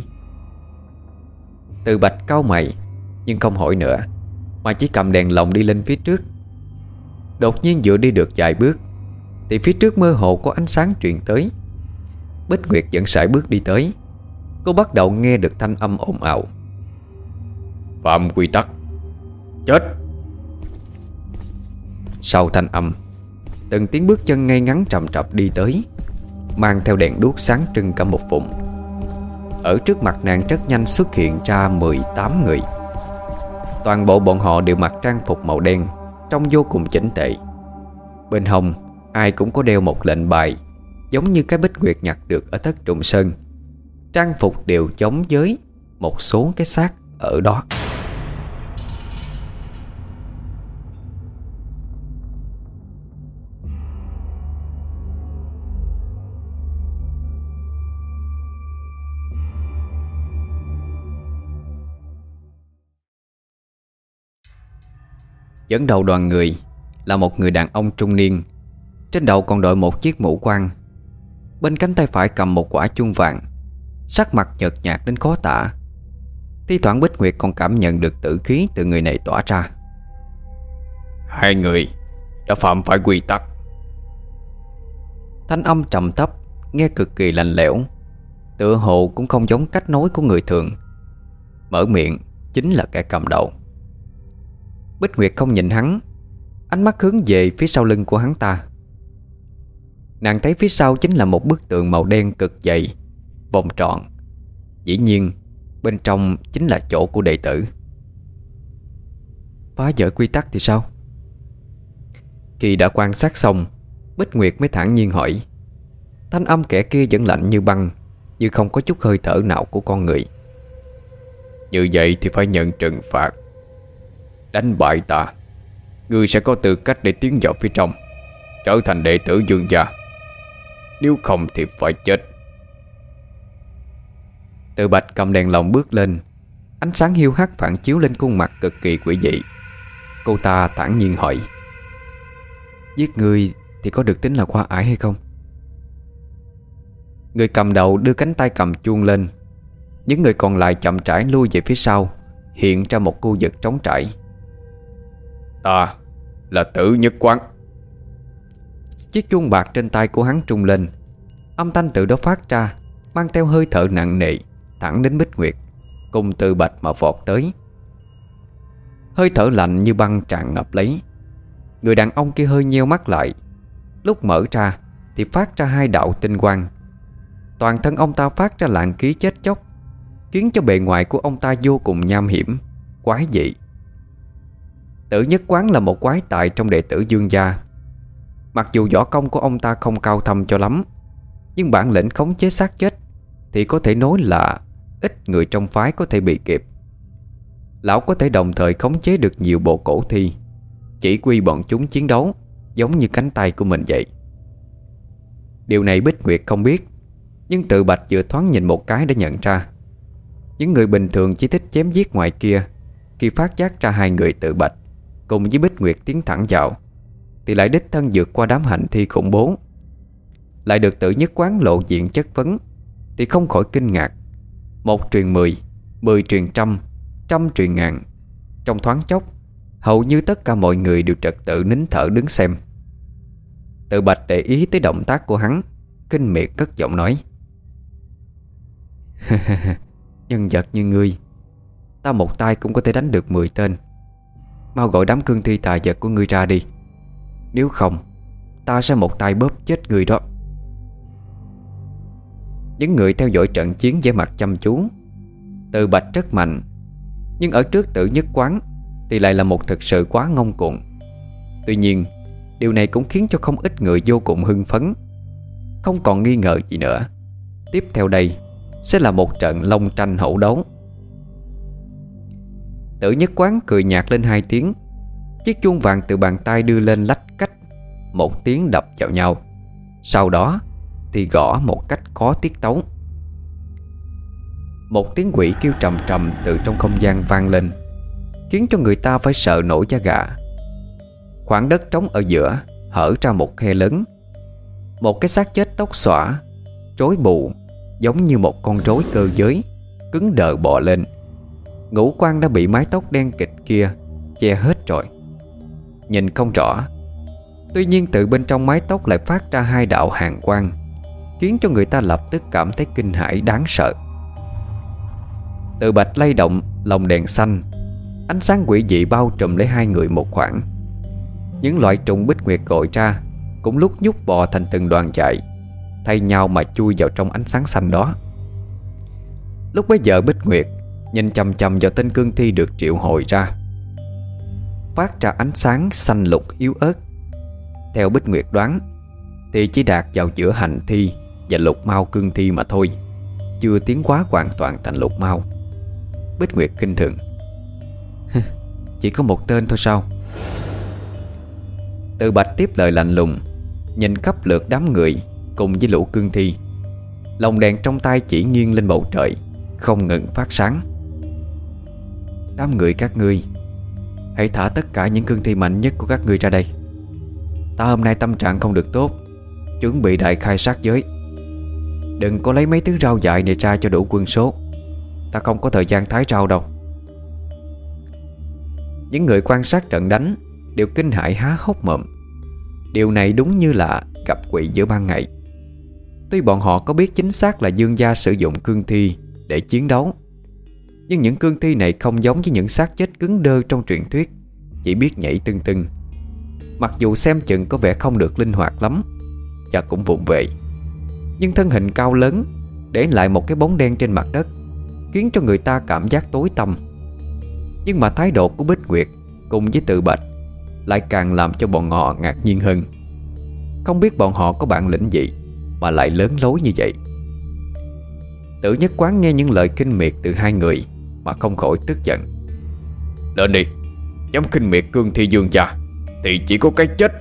Từ Bạch cau mày nhưng không hỏi nữa, mà chỉ cầm đèn lồng đi lên phía trước. Đột nhiên vừa đi được vài bước thì phía trước mơ hồ có ánh sáng truyền tới. Bích Nguyệt vẫn sải bước đi tới. Cô bắt đầu nghe được thanh âm ồn ào: Phạm quy tắc, chết. Sau thanh âm, từng tiếng bước chân ngay ngắn trầm trập đi tới, mang theo đèn đuốc sáng trưng cả một vùng. Ở trước mặt nàng rất nhanh xuất hiện ra mười tám người. Toàn bộ bọn họ đều mặc trang phục màu đen, trông vô cùng chỉnh tề. Bên hông ai cũng có đeo một lệnh bài, giống như cái Bích Nguyệt nhặt được ở Thất Trùng Sơn. Trang phục đều giống với một số cái xác ở đó. Dẫn đầu đoàn người là một người đàn ông trung niên. Trên đầu còn đội một chiếc mũ quan. Bên cánh tay phải cầm một quả chuông vàng, sắc mặt nhợt nhạt đến khó tả. Thi thoảng Bích Nguyệt còn cảm nhận được tử khí từ người này tỏa ra. Hai người đã phạm phải quy tắc. Thanh âm trầm thấp, nghe cực kỳ lạnh lẽo, tựa hồ cũng không giống cách nói của người thường. Mở miệng chính là kẻ cầm đầu. Bích Nguyệt không nhìn hắn, ánh mắt hướng về phía sau lưng của hắn ta. Nàng thấy phía sau chính là một bức tượng màu đen cực dày, vòng tròn. Dĩ nhiên bên trong chính là chỗ của đệ tử. Phá vỡ quy tắc thì sao? Khi đã quan sát xong, Bích Nguyệt mới thản nhiên hỏi. Thanh âm kẻ kia vẫn lạnh như băng, như không có chút hơi thở nào của con người. Như vậy thì phải nhận trừng phạt. Đánh bại ta, ngươi sẽ có tư cách để tiến vào phía trong, trở thành đệ tử Dương gia. Nếu không thì phải chết. Từ Bạch cầm đèn lồng bước lên. Ánh sáng hiu hắt phản chiếu lên khuôn mặt cực kỳ quỷ dị. Cô ta thản nhiên hỏi: Giết người thì có được tính là qua ải hay không? Người cầm đầu đưa cánh tay cầm chuông lên. Những người còn lại chậm rãi lui về phía sau, hiện ra một khu vực trống trải. Ta là Tử Nhất Quán. Chiếc chuông bạc trên tay của hắn trung lên. Âm thanh từ đó phát ra, mang theo hơi thở nặng nề, thẳng đến Bích Nguyệt, cùng Từ Bạch mà vọt tới. Hơi thở lạnh như băng tràn ngập lấy. Người đàn ông kia hơi nheo mắt lại. Lúc mở ra thì phát ra hai đạo tinh quang. Toàn thân ông ta phát ra làn khí chết chóc, khiến cho bề ngoài của ông ta vô cùng nham hiểm, quái dị. Tử Nhất Quán là một quái tài trong đệ tử Dương gia. Mặc dù võ công của ông ta không cao thâm cho lắm, nhưng bản lĩnh khống chế xác chết thì có thể nói là ít người trong phái có thể bị kịp. Lão có thể đồng thời khống chế được nhiều bộ cổ thi, chỉ huy bọn chúng chiến đấu giống như cánh tay của mình vậy. Điều này Bích Nguyệt không biết, nhưng Từ Bạch vừa thoáng nhìn một cái đã nhận ra. Những người bình thường chỉ thích chém giết ngoài kia, khi phát giác ra hai người Từ Bạch cùng với Bích Nguyệt tiến thẳng vào, thì lại đích thân vượt qua đám hành thi khủng bố. Lại được Tử Nhất Quán lộ diện chất vấn thì không khỏi kinh ngạc. Một truyền mười, mười truyền trăm, trăm truyền ngàn. Trong thoáng chốc, hầu như tất cả mọi người đều trật tự nín thở đứng xem. Từ Bạch để ý tới động tác của hắn, kinh miệt cất giọng nói: Nhân vật như ngươi, ta một tay cũng có thể đánh được mười tên. Mau gọi đám cương thi tà vật của ngươi ra đi, nếu không ta sẽ một tay bóp chết ngươi đó. Những người theo dõi trận chiến vẻ mặt chăm chú. Từ Bạch rất mạnh, nhưng ở trước Tử Nhất Quán thì lại là một thực sự quá ngông cuồng. Tuy nhiên điều này cũng khiến cho không ít người vô cùng hưng phấn. Không còn nghi ngờ gì nữa, tiếp theo đây sẽ là một trận long tranh hổ đấu. Tử Nhất Quán cười nhạt lên hai tiếng. Chiếc chuông vàng từ bàn tay đưa lên lách cách, một tiếng đập vào nhau. Sau đó thì gõ một cách có tiết tấu. một tiếng quỷ kêu trầm trầm từ trong không gian vang lên, khiến cho người ta phải sợ nổi da gà. Khoảng đất trống ở giữa hở ra một khe lớn. Một cái xác chết tóc xõa, rối bù, giống như một con rối cơ giới, cứng đờ bò lên. Ngũ quan đã bị mái tóc đen kịt kia che hết rồi, nhìn không rõ. Tuy nhiên từ bên trong mái tóc lại phát ra hai đạo hàn quang, khiến cho người ta lập tức cảm thấy kinh hãi đáng sợ. Từ Bạch lay động lồng đèn xanh, ánh sáng quỷ dị bao trùm lấy hai người một khoảng. Những loại trùng Bích Nguyệt gọi ra cũng lúc nhúc bò thành từng đoàn chạy, thay nhau mà chui vào trong ánh sáng xanh đó. Lúc bấy giờ Bích Nguyệt nhìn chằm chằm vào tên cương thi được triệu hồi ra, phát ra ánh sáng xanh lục yếu ớt. Theo Bích Nguyệt đoán thì chỉ đạt vào giữa hành thi và lục mao cương thi mà thôi, chưa tiến hóa hoàn toàn thành lục mao. Bích Nguyệt khinh thường: chỉ có một tên thôi sao? Từ Bạch tiếp lời lạnh lùng, nhìn khắp lượt đám người cùng với lũ cương thi. Lồng đèn trong tay chỉ nghiêng lên bầu trời, không ngừng phát sáng. Đám người các ngươi, hãy thả tất cả những cương thi mạnh nhất của các ngươi ra đây. Ta hôm nay tâm trạng không được tốt, chuẩn bị đại khai sát giới. Đừng có lấy mấy thứ rau dại này ra cho đủ quân số. Ta không có thời gian thái rau đâu. Những người quan sát trận đánh đều kinh hãi há hốc mồm. Điều này đúng như là gặp quỷ giữa ban ngày. Tuy bọn họ có biết chính xác là Dương gia sử dụng cương thi để chiến đấu, nhưng những cương thi này không giống với những xác chết cứng đơ trong truyền thuyết, chỉ biết nhảy tưng tưng. Mặc dù xem chừng có vẻ không được linh hoạt lắm và cũng vụng về, nhưng thân hình cao lớn để lại một cái bóng đen trên mặt đất, khiến cho người ta cảm giác tối tăm. Nhưng mà thái độ của Bích Nguyệt cùng với Từ Bạch lại càng làm cho bọn họ ngạc nhiên hơn. Không biết bọn họ có bản lĩnh gì mà lại lớn lối như vậy. Tử Nhất Quán nghe những lời khinh miệt từ hai người mà không khỏi tức giận: lên đi, dám khinh miệt cương thi Dương gia thì chỉ có cái chết.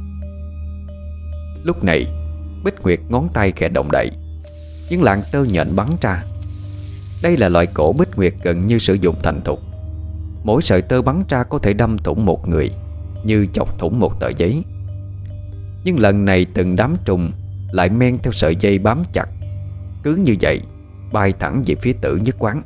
Lúc này Bích Nguyệt ngón tay khẽ động đậy, những làn tơ nhện bắn ra. Đây là loại cổ Bích Nguyệt gần như sử dụng thành thục. Mỗi sợi tơ bắn ra có thể đâm thủng một người, như chọc thủng một tờ giấy. Nhưng lần này từng đám trùng lại men theo sợi dây bám chặt, cứ như vậy bay thẳng về phía Tử Nhất Quán.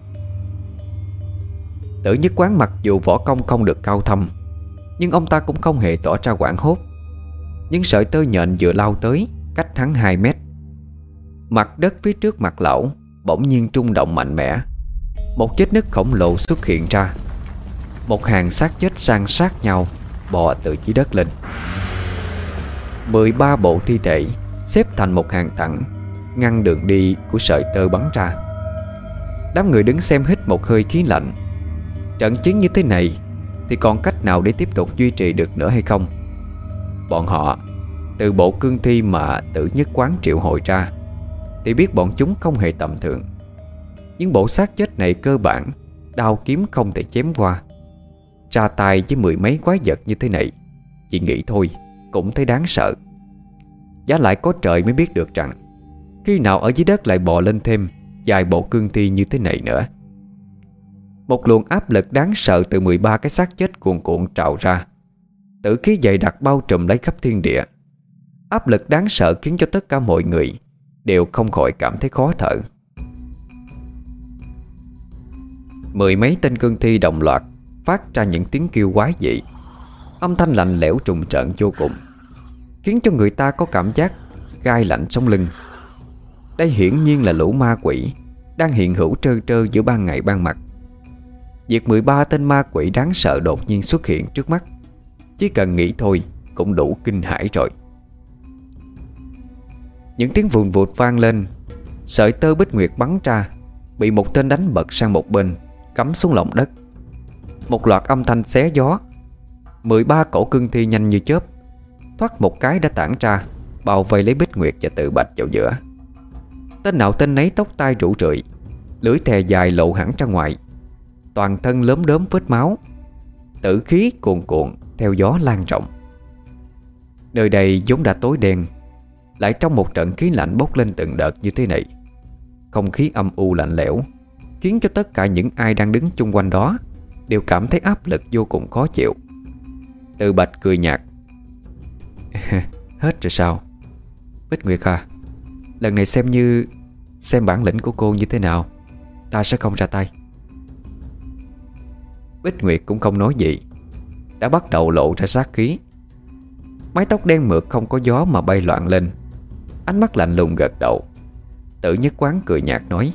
Tử Nhất Quán mặc dù võ công không được cao thâm, nhưng ông ta cũng không hề tỏ ra hoảng hốt. Những sợi tơ nhện vừa lao tới, cách hắn hai mét. Mặt đất phía trước mặt lão bỗng nhiên rung động mạnh mẽ. Một vết nứt khổng lồ xuất hiện ra. Một hàng xác chết san sát nhau bò từ dưới đất lên. Mười ba bộ thi thể xếp thành một hàng thẳng, ngăn đường đi của sợi tơ bắn ra. Đám người đứng xem hít một hơi khí lạnh. Trận chiến như thế này thì còn cách nào để tiếp tục duy trì được nữa hay không? Bọn họ từ bộ cương thi mà Tử Nhất Quán triệu hồi ra thì biết bọn chúng không hề tầm thường. Những bộ xác chết này cơ bản đao kiếm không thể chém qua. Ra tay với mười mấy quái vật như thế này, chỉ nghĩ thôi cũng thấy đáng sợ. Giá lại có trời mới biết được rằng khi nào ở dưới đất lại bò lên thêm vài bộ cương thi như thế này nữa. Một luồng áp lực đáng sợ từ mười ba cái xác chết cuồn cuộn trào ra. Tử khí dày đặc bao trùm lấy khắp thiên địa. Áp lực đáng sợ khiến cho tất cả mọi người đều không khỏi cảm thấy khó thở. Mười mấy tên cương thi đồng loạt phát ra những tiếng kêu quái dị. Âm thanh lạnh lẽo trùng trợn vô cùng, khiến cho người ta có cảm giác gai lạnh sống lưng. Đây hiển nhiên là lũ ma quỷ đang hiện hữu trơ trơ giữa ban ngày ban mặt. Việc mười ba tên ma quỷ đáng sợ đột nhiên xuất hiện trước mắt, chỉ cần nghĩ thôi cũng đủ kinh hãi rồi. Những tiếng vùn vụt vang lên. Sợi tơ Bích Nguyệt bắn ra, bị một tên đánh bật sang một bên, cắm xuống lòng đất. Một loạt âm thanh xé gió. Mười ba cổ cương thi nhanh như chớp, thoát một cái đã tản ra, bao vây lấy Bích Nguyệt và Tự Bạch vào giữa. Tên nào tên nấy tóc tai rủ rượi, lưỡi thè dài lộ hẳn ra ngoài, toàn thân lốm đốm vết máu. Tử khí cuồn cuộn theo gió lan rộng. Nơi đây vốn đã tối đen, lại trong một trận khí lạnh bốc lên từng đợt như thế này. Không khí âm u lạnh lẽo, khiến cho tất cả những ai đang đứng chung quanh đó đều cảm thấy áp lực vô cùng khó chịu. Từ Bạch cười nhạt. Hết rồi sao? Bích Nguyệt à, lần này xem như xem bản lĩnh của cô như thế nào, ta sẽ không ra tay. Bích Nguyệt cũng không nói gì, đã bắt đầu lộ ra sát khí. Mái tóc đen mượt không có gió mà bay loạn lên, ánh mắt lạnh lùng gật đầu. Tử Nhất Quán cười nhạt nói.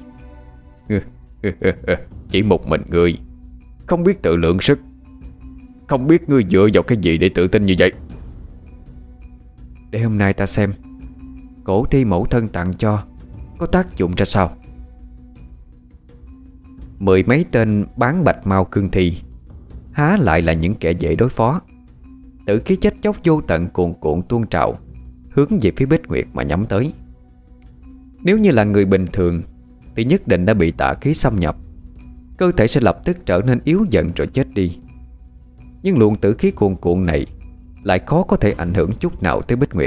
Chỉ một mình ngươi không biết tự lượng sức, không biết ngươi dựa vào cái gì để tự tin như vậy. Để hôm nay ta xem cổ thi mẫu thân tặng cho có tác dụng ra sao. Mười mấy tên bán bạch mao cương thi há lại là những kẻ dễ đối phó. Tử khí chết chóc vô tận cuồn cuộn tuôn trào, hướng về phía Bích Nguyệt mà nhắm tới. Nếu như là người bình thường thì nhất định đã bị tà khí xâm nhập, cơ thể sẽ lập tức trở nên yếu dần rồi chết đi. Nhưng luồng tử khí cuồn cuộn này lại khó có thể ảnh hưởng chút nào tới Bích Nguyệt.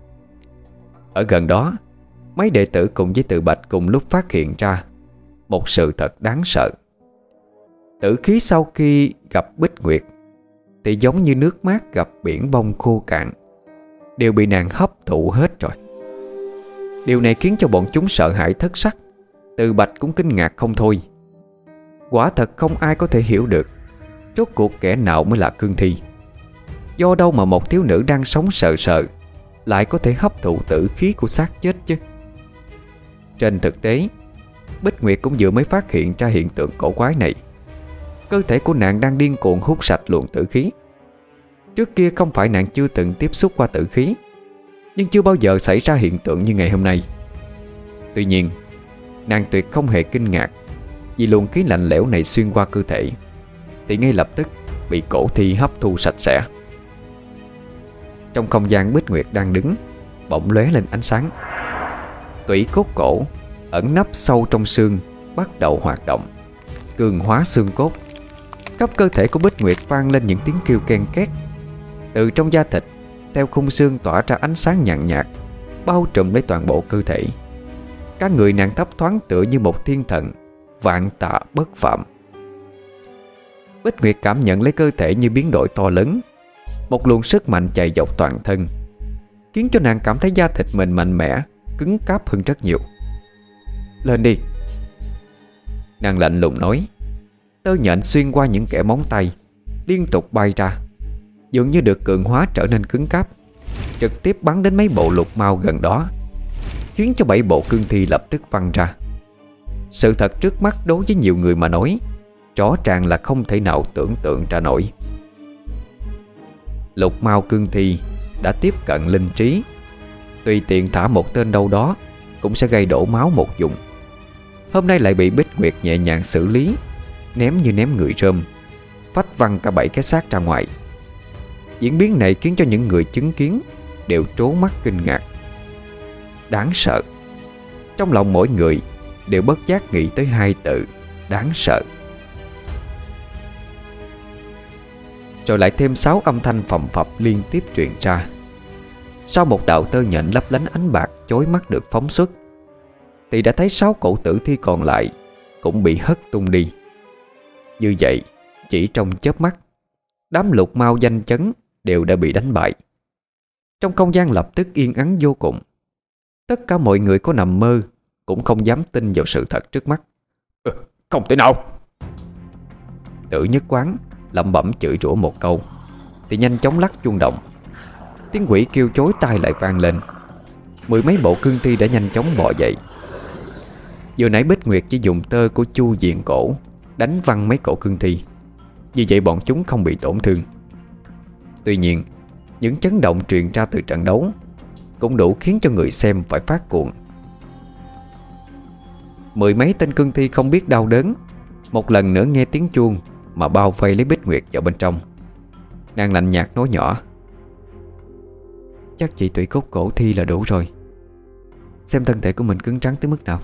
Ở gần đó, mấy đệ tử cùng với Từ Bạch cùng lúc phát hiện ra một sự thật đáng sợ. Tử khí sau khi gặp Bích Nguyệt thì giống như nước mát gặp biển bông khô cạn, đều bị nàng hấp thụ hết rồi. Điều này khiến cho bọn chúng sợ hãi thất sắc. Từ Bạch cũng kinh ngạc không thôi. Quả thật không ai có thể hiểu được rốt cuộc kẻ nào mới là cương thi. Do đâu mà một thiếu nữ đang sống sờ sờ lại có thể hấp thụ tử khí của xác chết chứ? Trên thực tế, Bích Nguyệt cũng vừa mới phát hiện ra hiện tượng cổ quái này. Cơ thể của nàng đang điên cuồng hút sạch luồng tử khí. Trước kia không phải nàng chưa từng tiếp xúc qua tử khí, nhưng chưa bao giờ xảy ra hiện tượng như ngày hôm nay. Tuy nhiên, nàng tuyệt không hề kinh ngạc vì luồng khí lạnh lẽo này xuyên qua cơ thể thì ngay lập tức bị cổ thi hấp thu sạch sẽ. Trong không gian Bích Nguyệt đang đứng bỗng lóe lên ánh sáng. Tủy cốt cổ ẩn nấp sâu trong xương bắt đầu hoạt động, cường hóa xương cốt. Khắp cơ thể của Bích Nguyệt vang lên những tiếng kêu ken két. Từ trong da thịt theo khung xương tỏa ra ánh sáng nhàn nhạt, bao trùm lấy toàn bộ cơ thể. Cả người nàng thấp thoáng tựa như một thiên thần, vạn tạ bất phạm. Bích Nguyệt cảm nhận lấy cơ thể như biến đổi to lớn. Một luồng sức mạnh chạy dọc toàn thân, khiến cho nàng cảm thấy da thịt mình mạnh mẽ, cứng cáp hơn rất nhiều. Lên đi, nàng lạnh lùng nói. Tơ nhện xuyên qua những kẽ móng tay liên tục bay ra, dường như được cường hóa trở nên cứng cáp, trực tiếp bắn đến mấy bộ lục mao gần đó, khiến cho bảy bộ cương thi lập tức văng ra. Sự thật trước mắt đối với nhiều người mà nói rõ ràng là không thể nào tưởng tượng ra nổi. Lục mao cương thi đã tiếp cận linh trí, tùy tiện thả một tên đâu đó cũng sẽ gây đổ máu một vùng. Hôm nay lại bị Bích Nguyệt nhẹ nhàng xử lý, ném như ném người rơm, phách văng cả bảy cái xác ra ngoài. Diễn biến này khiến cho những người chứng kiến đều trố mắt kinh ngạc. Đáng sợ. Trong lòng mỗi người đều bất giác nghĩ tới hai từ đáng sợ. Rồi lại thêm sáu âm thanh phầm phập liên tiếp truyền ra. Sau một đạo tơ nhện lấp lánh ánh bạc chói mắt được phóng xuất, thì đã thấy sáu cổ tử thi còn lại cũng bị hất tung đi. Như vậy, chỉ trong chớp mắt, đám lục mao danh chấn đều đã bị đánh bại. Trong không gian lập tức yên ắng vô cùng. Tất cả mọi người có nằm mơ cũng không dám tin vào sự thật trước mắt. Ừ, không thể nào. Tử Nhất Quán lẩm bẩm chửi rủa một câu thì nhanh chóng lắc chuông động. Tiếng quỷ kêu chối tai lại vang lên. Mười mấy bộ cương thi đã nhanh chóng bò dậy. Vừa nãy Bích Nguyệt chỉ dùng tơ của chu diện cổ đánh văng mấy cổ cương thi, vì vậy bọn chúng không bị tổn thương. Tuy nhiên, những chấn động truyền ra từ trận đấu cũng đủ khiến cho người xem phải phát cuồng. Mười mấy tên cương thi không biết đau đớn, một lần nữa nghe tiếng chuông mà bao vây lấy Bích Nguyệt vào bên trong. Nàng lạnh nhạt nói nhỏ: Chắc chỉ tủy cốt cổ thi là đủ rồi. Xem thân thể của mình cứng rắn tới mức nào.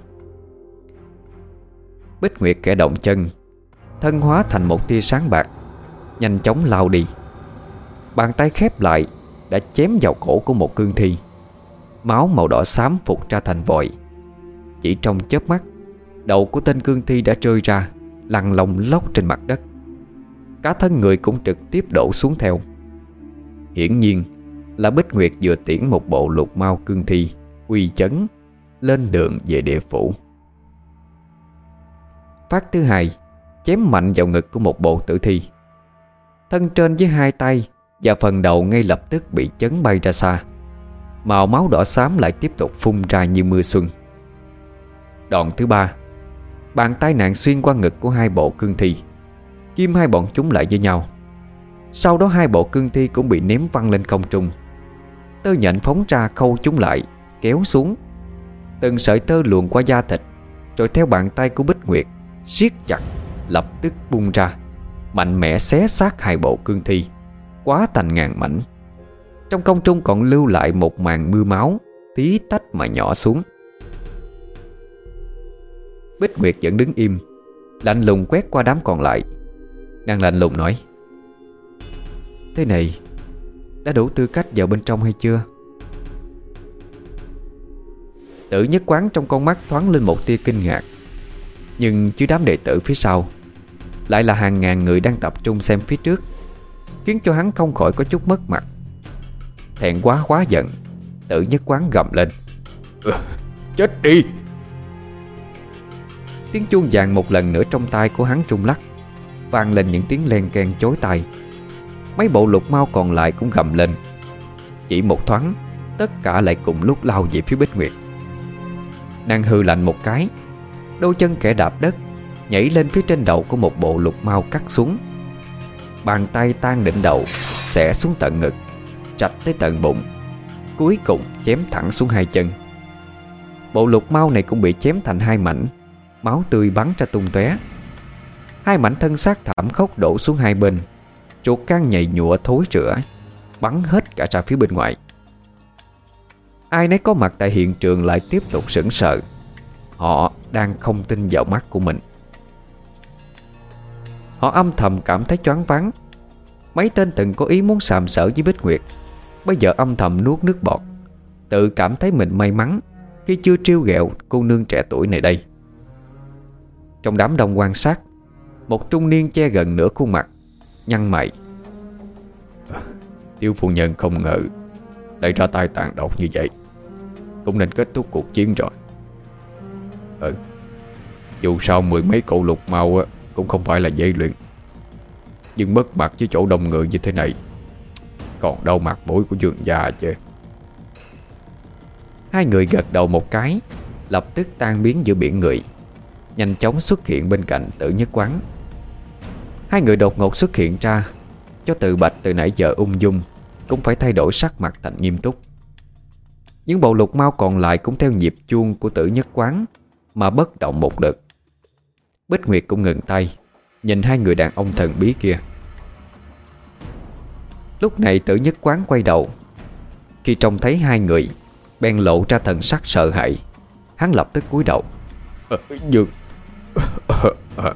Bích Nguyệt khẽ động chân, thân hóa thành một tia sáng bạc, nhanh chóng lao đi. Bàn tay khép lại đã chém vào cổ của một cương thi. Máu màu đỏ xám phụt ra thành vòi. Chỉ trong chớp mắt, đầu của tên cương thi đã rơi ra, lăn lông lóc trên mặt đất. Cả thân người cũng trực tiếp đổ xuống theo. Hiển nhiên là Bích Nguyệt vừa tiễn một bộ lục mao cương thi uy chấn lên đường về địa phủ. Phát thứ hai chém mạnh vào ngực của một bộ tử thi. Thân trên với hai tay và phần đầu ngay lập tức bị chấn bay ra xa. Màu máu đỏ xám lại tiếp tục phun ra như mưa xuân. Đòn thứ ba, bàn tay nạn xuyên qua ngực của hai bộ cương thi, ghim hai bọn chúng lại với nhau. Sau đó hai bộ cương thi cũng bị ném văng lên không trung. Tơ nhện phóng ra khâu chúng lại, kéo xuống. Từng sợi tơ luồn qua da thịt, rồi theo bàn tay của Bích Nguyệt siết chặt, lập tức bung ra, mạnh mẽ xé xác hai bộ cương thi, quá thành ngàn mảnh. Trong không trung còn lưu lại một màn mưa máu tí tách mà nhỏ xuống. Bích Nguyệt vẫn đứng im, lạnh lùng quét qua đám còn lại. Nàng lạnh lùng nói: "Thế này đã đủ tư cách vào bên trong hay chưa?" Tử Nhất Quán trong con mắt thoáng lên một tia kinh ngạc. Nhưng chứ đám đệ tử phía sau lại là hàng ngàn người đang tập trung xem phía trước, khiến cho hắn không khỏi có chút mất mặt. Thẹn quá hóa giận, Tử Nhất Quán gầm lên: ừ, "Chết đi!" Tiếng chuông vàng một lần nữa trong tay của hắn rung lắc, vang lên những tiếng len keng chói tai. Mấy bộ lục mao còn lại cũng gầm lên. Chỉ một thoáng, tất cả lại cùng lúc lao về phía Bích Nguyệt. Nàng hừ lạnh một cái, đôi chân kẻ đạp đất, nhảy lên phía trên đầu của một bộ lục mao cắt xuống. Bàn tay tan đỉnh đầu, xẻ xuống tận ngực, rạch tới tận bụng, cuối cùng chém thẳng xuống hai chân. Bộ lục mao này cũng bị chém thành hai mảnh, máu tươi bắn ra tung tóe. Hai mảnh thân xác thảm khốc đổ xuống hai bên, ruột gan nhầy nhụa thối rữa, bắn hết cả ra phía bên ngoài. Ai nấy có mặt tại hiện trường lại tiếp tục sững sờ. Họ đang không tin vào mắt của mình. Họ âm thầm cảm thấy choáng váng. Mấy tên từng có ý muốn sàm sỡ với Bích Nguyệt bây giờ âm thầm nuốt nước bọt, tự cảm thấy mình may mắn khi chưa trêu ghẹo cô nương trẻ tuổi này đây. Trong đám đông quan sát, một trung niên che gần nửa khuôn mặt, nhăn mày: "Tiểu phu nhân không ngờ lại ra tay tàn độc như vậy, cũng nên kết thúc cuộc chiến rồi. Ừ, dù sao mười mấy cậu lục mao cũng không phải là dễ luyện, nhưng mất mặt với chỗ đông người như thế này, còn đâu mặt mũi của Dương gia chứ." Hai người gật đầu một cái, lập tức tan biến giữa biển người, nhanh chóng xuất hiện bên cạnh Tử Nhất Quán. Hai người đột ngột xuất hiện ra, cho Từ Bạch từ nãy giờ ung dung cũng phải thay đổi sắc mặt thành nghiêm túc. Những bộ lục mao còn lại cũng theo nhịp chuông của Tử Nhất Quán mà bất động một lượt. Bích Nguyệt cũng ngừng tay, nhìn hai người đàn ông thần bí kia. Lúc này Tử Nhất Quán quay đầu, khi trông thấy hai người bèn lộ ra thần sắc sợ hãi. Hắn lập tức cúi đầu: à, Dương à.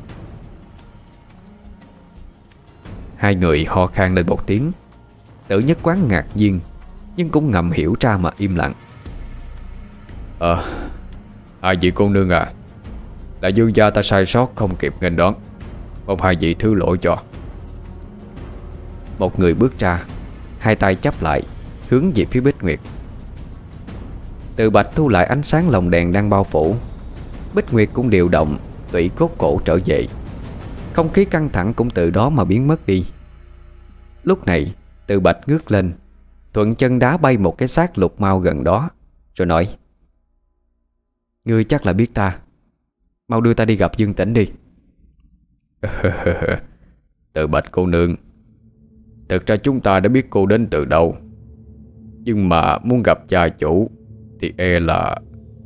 Hai người ho khan lên một tiếng. Tử Nhất Quán ngạc nhiên, nhưng cũng ngầm hiểu ra mà im lặng. Ờ à, hai vị cô nương à, là Dương gia ta sai sót không kịp nghênh đón, mong hai vị thứ lỗi cho. Một người bước ra, hai tay chắp lại, hướng về phía Bích Nguyệt. Từ Bạch thu lại ánh sáng lồng đèn đang bao phủ. Bích Nguyệt cũng điều động tủy cốt cổ trở về. Không khí căng thẳng cũng từ đó mà biến mất đi. Lúc này Từ Bạch ngước lên, thuận chân đá bay một cái xác lục mao gần đó, rồi nói: "Ngươi chắc là biết ta, mau đưa ta đi gặp Dương Tĩnh đi." Từ Bạch cô nương, thực ra chúng ta đã biết cô đến từ đâu, nhưng mà muốn gặp gia chủ thì e là...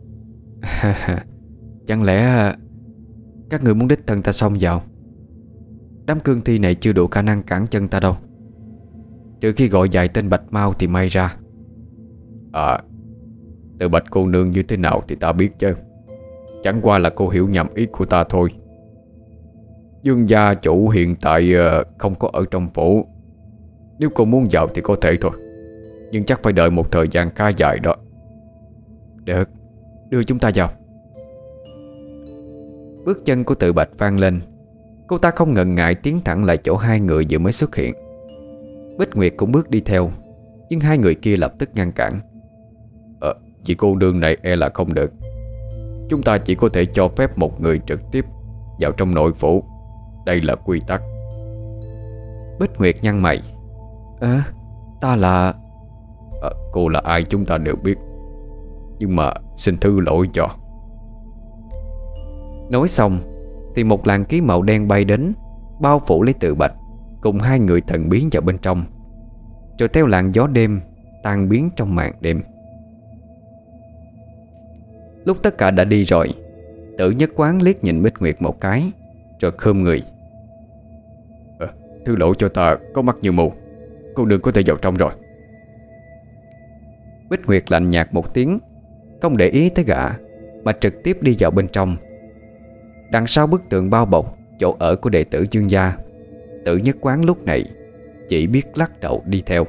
Chẳng lẽ các người muốn đích thân ta xông vào? Đám cương thi này chưa đủ khả năng cản chân ta đâu, trừ khi gọi vài tên bạch mau thì may ra. À, Từ Bạch cô nương như thế nào thì ta biết chứ, chẳng qua là cô hiểu nhầm ý của ta thôi. Dương gia chủ hiện tại không có ở trong phủ. Nếu cô muốn vào thì có thể thôi, nhưng chắc phải đợi một thời gian khá dài đó. Được, đưa chúng ta vào. Bước chân của Tự Bạch vang lên. Cô ta không ngần ngại tiến thẳng lại chỗ hai người vừa mới xuất hiện. Bích Nguyệt cũng bước đi theo, nhưng hai người kia lập tức ngăn cản. Ờ, chị cô nương này e là không được. Chúng ta chỉ có thể cho phép một người trực tiếp vào trong nội phủ. Đây là quy tắc. Bích Nguyệt nhăn mày. Ơ, ta là... À, cô là ai chúng ta đều biết, nhưng mà xin thứ lỗi cho. Nói xong thì một làn khí màu đen bay đến, bao phủ lấy Tự Bạch cùng hai người thần biến vào bên trong, rồi theo làn gió đêm tan biến trong màn đêm. Lúc tất cả đã đi rồi, Tử Nhất Quán liếc nhìn Bích Nguyệt một cái, rồi khom người. à, Thứ lỗi cho ta có mắt như mù. Cô đừng có thể vào trong rồi. Bích Nguyệt lạnh nhạt một tiếng, không để ý tới gã, mà trực tiếp đi vào bên trong. Đằng sau bức tường bao bọc chỗ ở của đệ tử Dương gia, Tử Nhất Quán lúc này chỉ biết lắc đầu đi theo.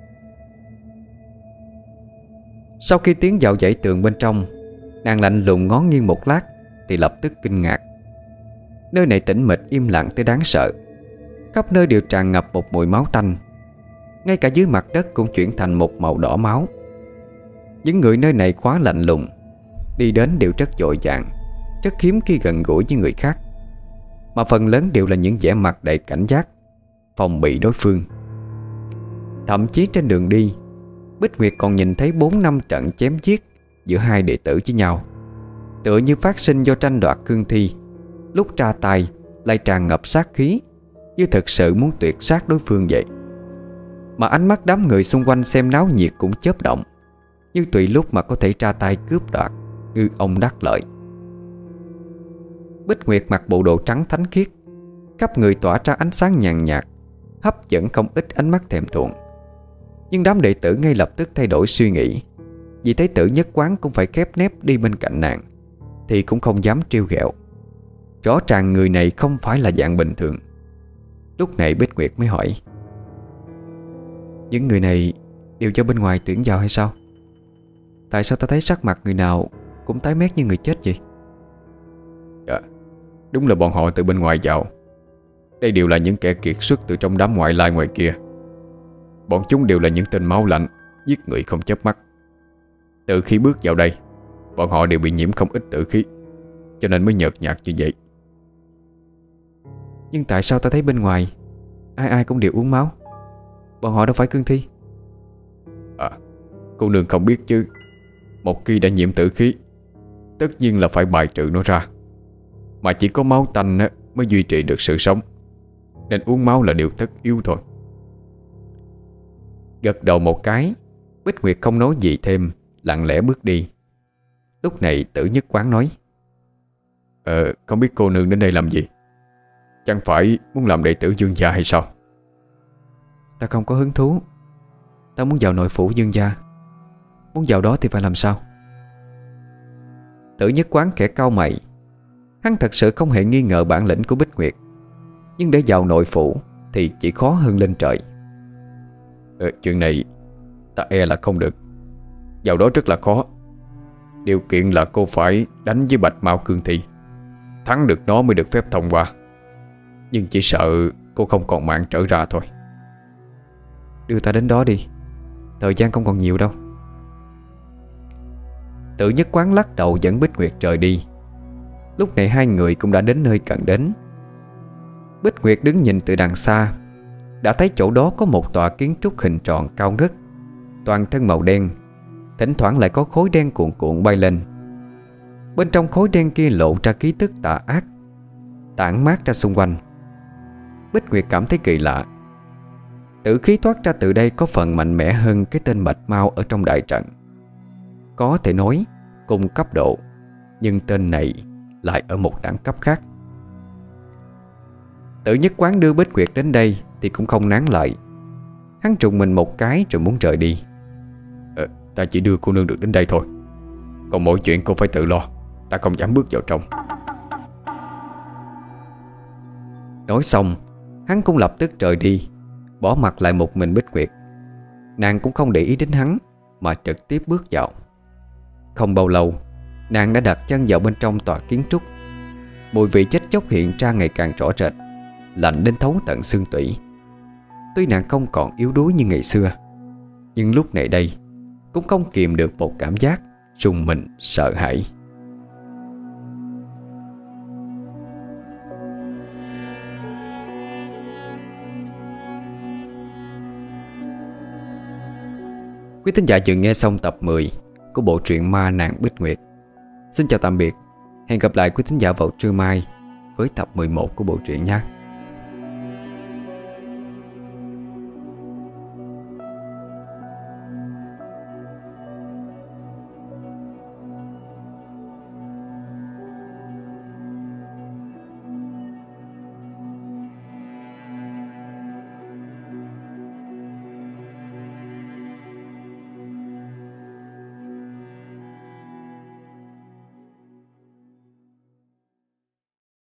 Sau khi tiến vào dãy tường bên trong, nàng lạnh lùng ngó nghiêng một lát thì lập tức kinh ngạc. Nơi này tĩnh mịch im lặng tới đáng sợ. Khắp nơi đều tràn ngập một mùi máu tanh. Ngay cả dưới mặt đất cũng chuyển thành một màu đỏ máu. Những người nơi này quá lạnh lùng, đi đến đều rất vội vàng, rất hiếm khi gần gũi với người khác, mà phần lớn đều là những vẻ mặt đầy cảnh giác, phòng bị đối phương. Thậm chí trên đường đi, Bích Nguyệt còn nhìn thấy bốn năm trận chém giết giữa hai đệ tử với nhau, tựa như phát sinh do tranh đoạt cương thi. Lúc ra tay lại tràn ngập sát khí, như thực sự muốn tuyệt sát đối phương vậy. Mà ánh mắt đám người xung quanh xem náo nhiệt cũng chớp động, như tùy lúc mà có thể ra tay cướp đoạt, ngư ông đắc lợi. Bích Nguyệt mặc bộ đồ trắng thánh khiết, khắp người tỏa ra ánh sáng nhàn nhạt, hấp dẫn không ít ánh mắt thèm thuồng. Nhưng đám đệ tử ngay lập tức thay đổi suy nghĩ, vì thấy Tử Nhất Quán cũng phải khép nép đi bên cạnh nàng, thì cũng không dám trêu ghẹo. Rõ ràng người này không phải là dạng bình thường. Lúc này Bích Nguyệt mới hỏi: những người này đều cho bên ngoài tuyển vào hay sao? Tại sao ta thấy sắc mặt người nào cũng tái mét như người chết vậy? Dạ, đúng là bọn họ từ bên ngoài vào. Đây đều là những kẻ kiệt xuất từ trong đám ngoại lai ngoài kia. Bọn chúng đều là những tên máu lạnh, giết người không chớp mắt. Từ khi bước vào đây, bọn họ đều bị nhiễm không ít tử khí, cho nên mới nhợt nhạt như vậy. Nhưng tại sao ta thấy bên ngoài ai ai cũng đều uống máu? Bọn họ đâu phải cương thi. À, cô nương không biết chứ. Một khi đã nhiễm tử khí, tất nhiên là phải bài trừ nó ra. Mà chỉ có máu tanh mới duy trì được sự sống, nên uống máu là điều tất yếu thôi. Gật đầu một cái, Bích Nguyệt không nói gì thêm, lặng lẽ bước đi. Lúc này Tử Nhất Quán nói: Ờ, không biết cô nương đến đây làm gì? Chẳng phải muốn làm đệ tử Dương gia hay sao? Ta không có hứng thú. Ta muốn vào nội phủ Dương gia. Muốn vào đó thì phải làm sao? Tử Nhất Quán khẽ cau mày. Hắn thật sự không hề nghi ngờ bản lĩnh của Bích Nguyệt, nhưng để vào nội phủ thì chỉ khó hơn lên trời. ờ, Chuyện này ta e là không được. Vào đó rất là khó. Điều kiện là cô phải đánh với Bạch Mao Cương Thi, thắng được nó mới được phép thông qua. Nhưng chỉ sợ cô không còn mạng trở ra thôi. Đưa ta đến đó đi, thời gian không còn nhiều đâu. Tử Nhất Quán lắc đầu dẫn Bích Nguyệt rời đi. Lúc này hai người cũng đã đến nơi cần đến. Bích Nguyệt đứng nhìn từ đằng xa, đã thấy chỗ đó có một tòa kiến trúc hình tròn cao ngất, toàn thân màu đen, thỉnh thoảng lại có khối đen cuộn cuộn bay lên. Bên trong khối đen kia lộ ra khí tức tà ác, tản mát ra xung quanh. Bích Nguyệt cảm thấy kỳ lạ. Tử khí thoát ra từ đây có phần mạnh mẽ hơn cái tên Bạch Mao ở trong đại trận. Có thể nói cùng cấp độ, nhưng tên này lại ở một đẳng cấp khác. Tử Nhất Quán đưa Bích Nguyệt đến đây thì cũng không nán lại. Hắn trùng mình một cái rồi muốn rời đi. ờ, Ta chỉ đưa cô nương được đến đây thôi, còn mọi chuyện cô phải tự lo. Ta không dám bước vào trong. Nói xong, hắn cũng lập tức rời đi, bỏ mặc lại một mình Bích Nguyệt. Nàng cũng không để ý đến hắn, mà trực tiếp bước vào. Không bao lâu, nàng đã đặt chân vào bên trong tòa kiến trúc. Mùi vị chết chóc hiện ra ngày càng rõ rệt, lạnh đến thấu tận xương tủy. Tuy nàng không còn yếu đuối như ngày xưa, nhưng lúc này đây cũng không kìm được một cảm giác rùng mình sợ hãi. Quý thính giả vừa nghe xong tập mười của bộ truyện ma Nàng Bích Nguyệt. Xin chào tạm biệt. Hẹn gặp lại quý thính giả vào trưa mai với tập mười một của bộ truyện nhé.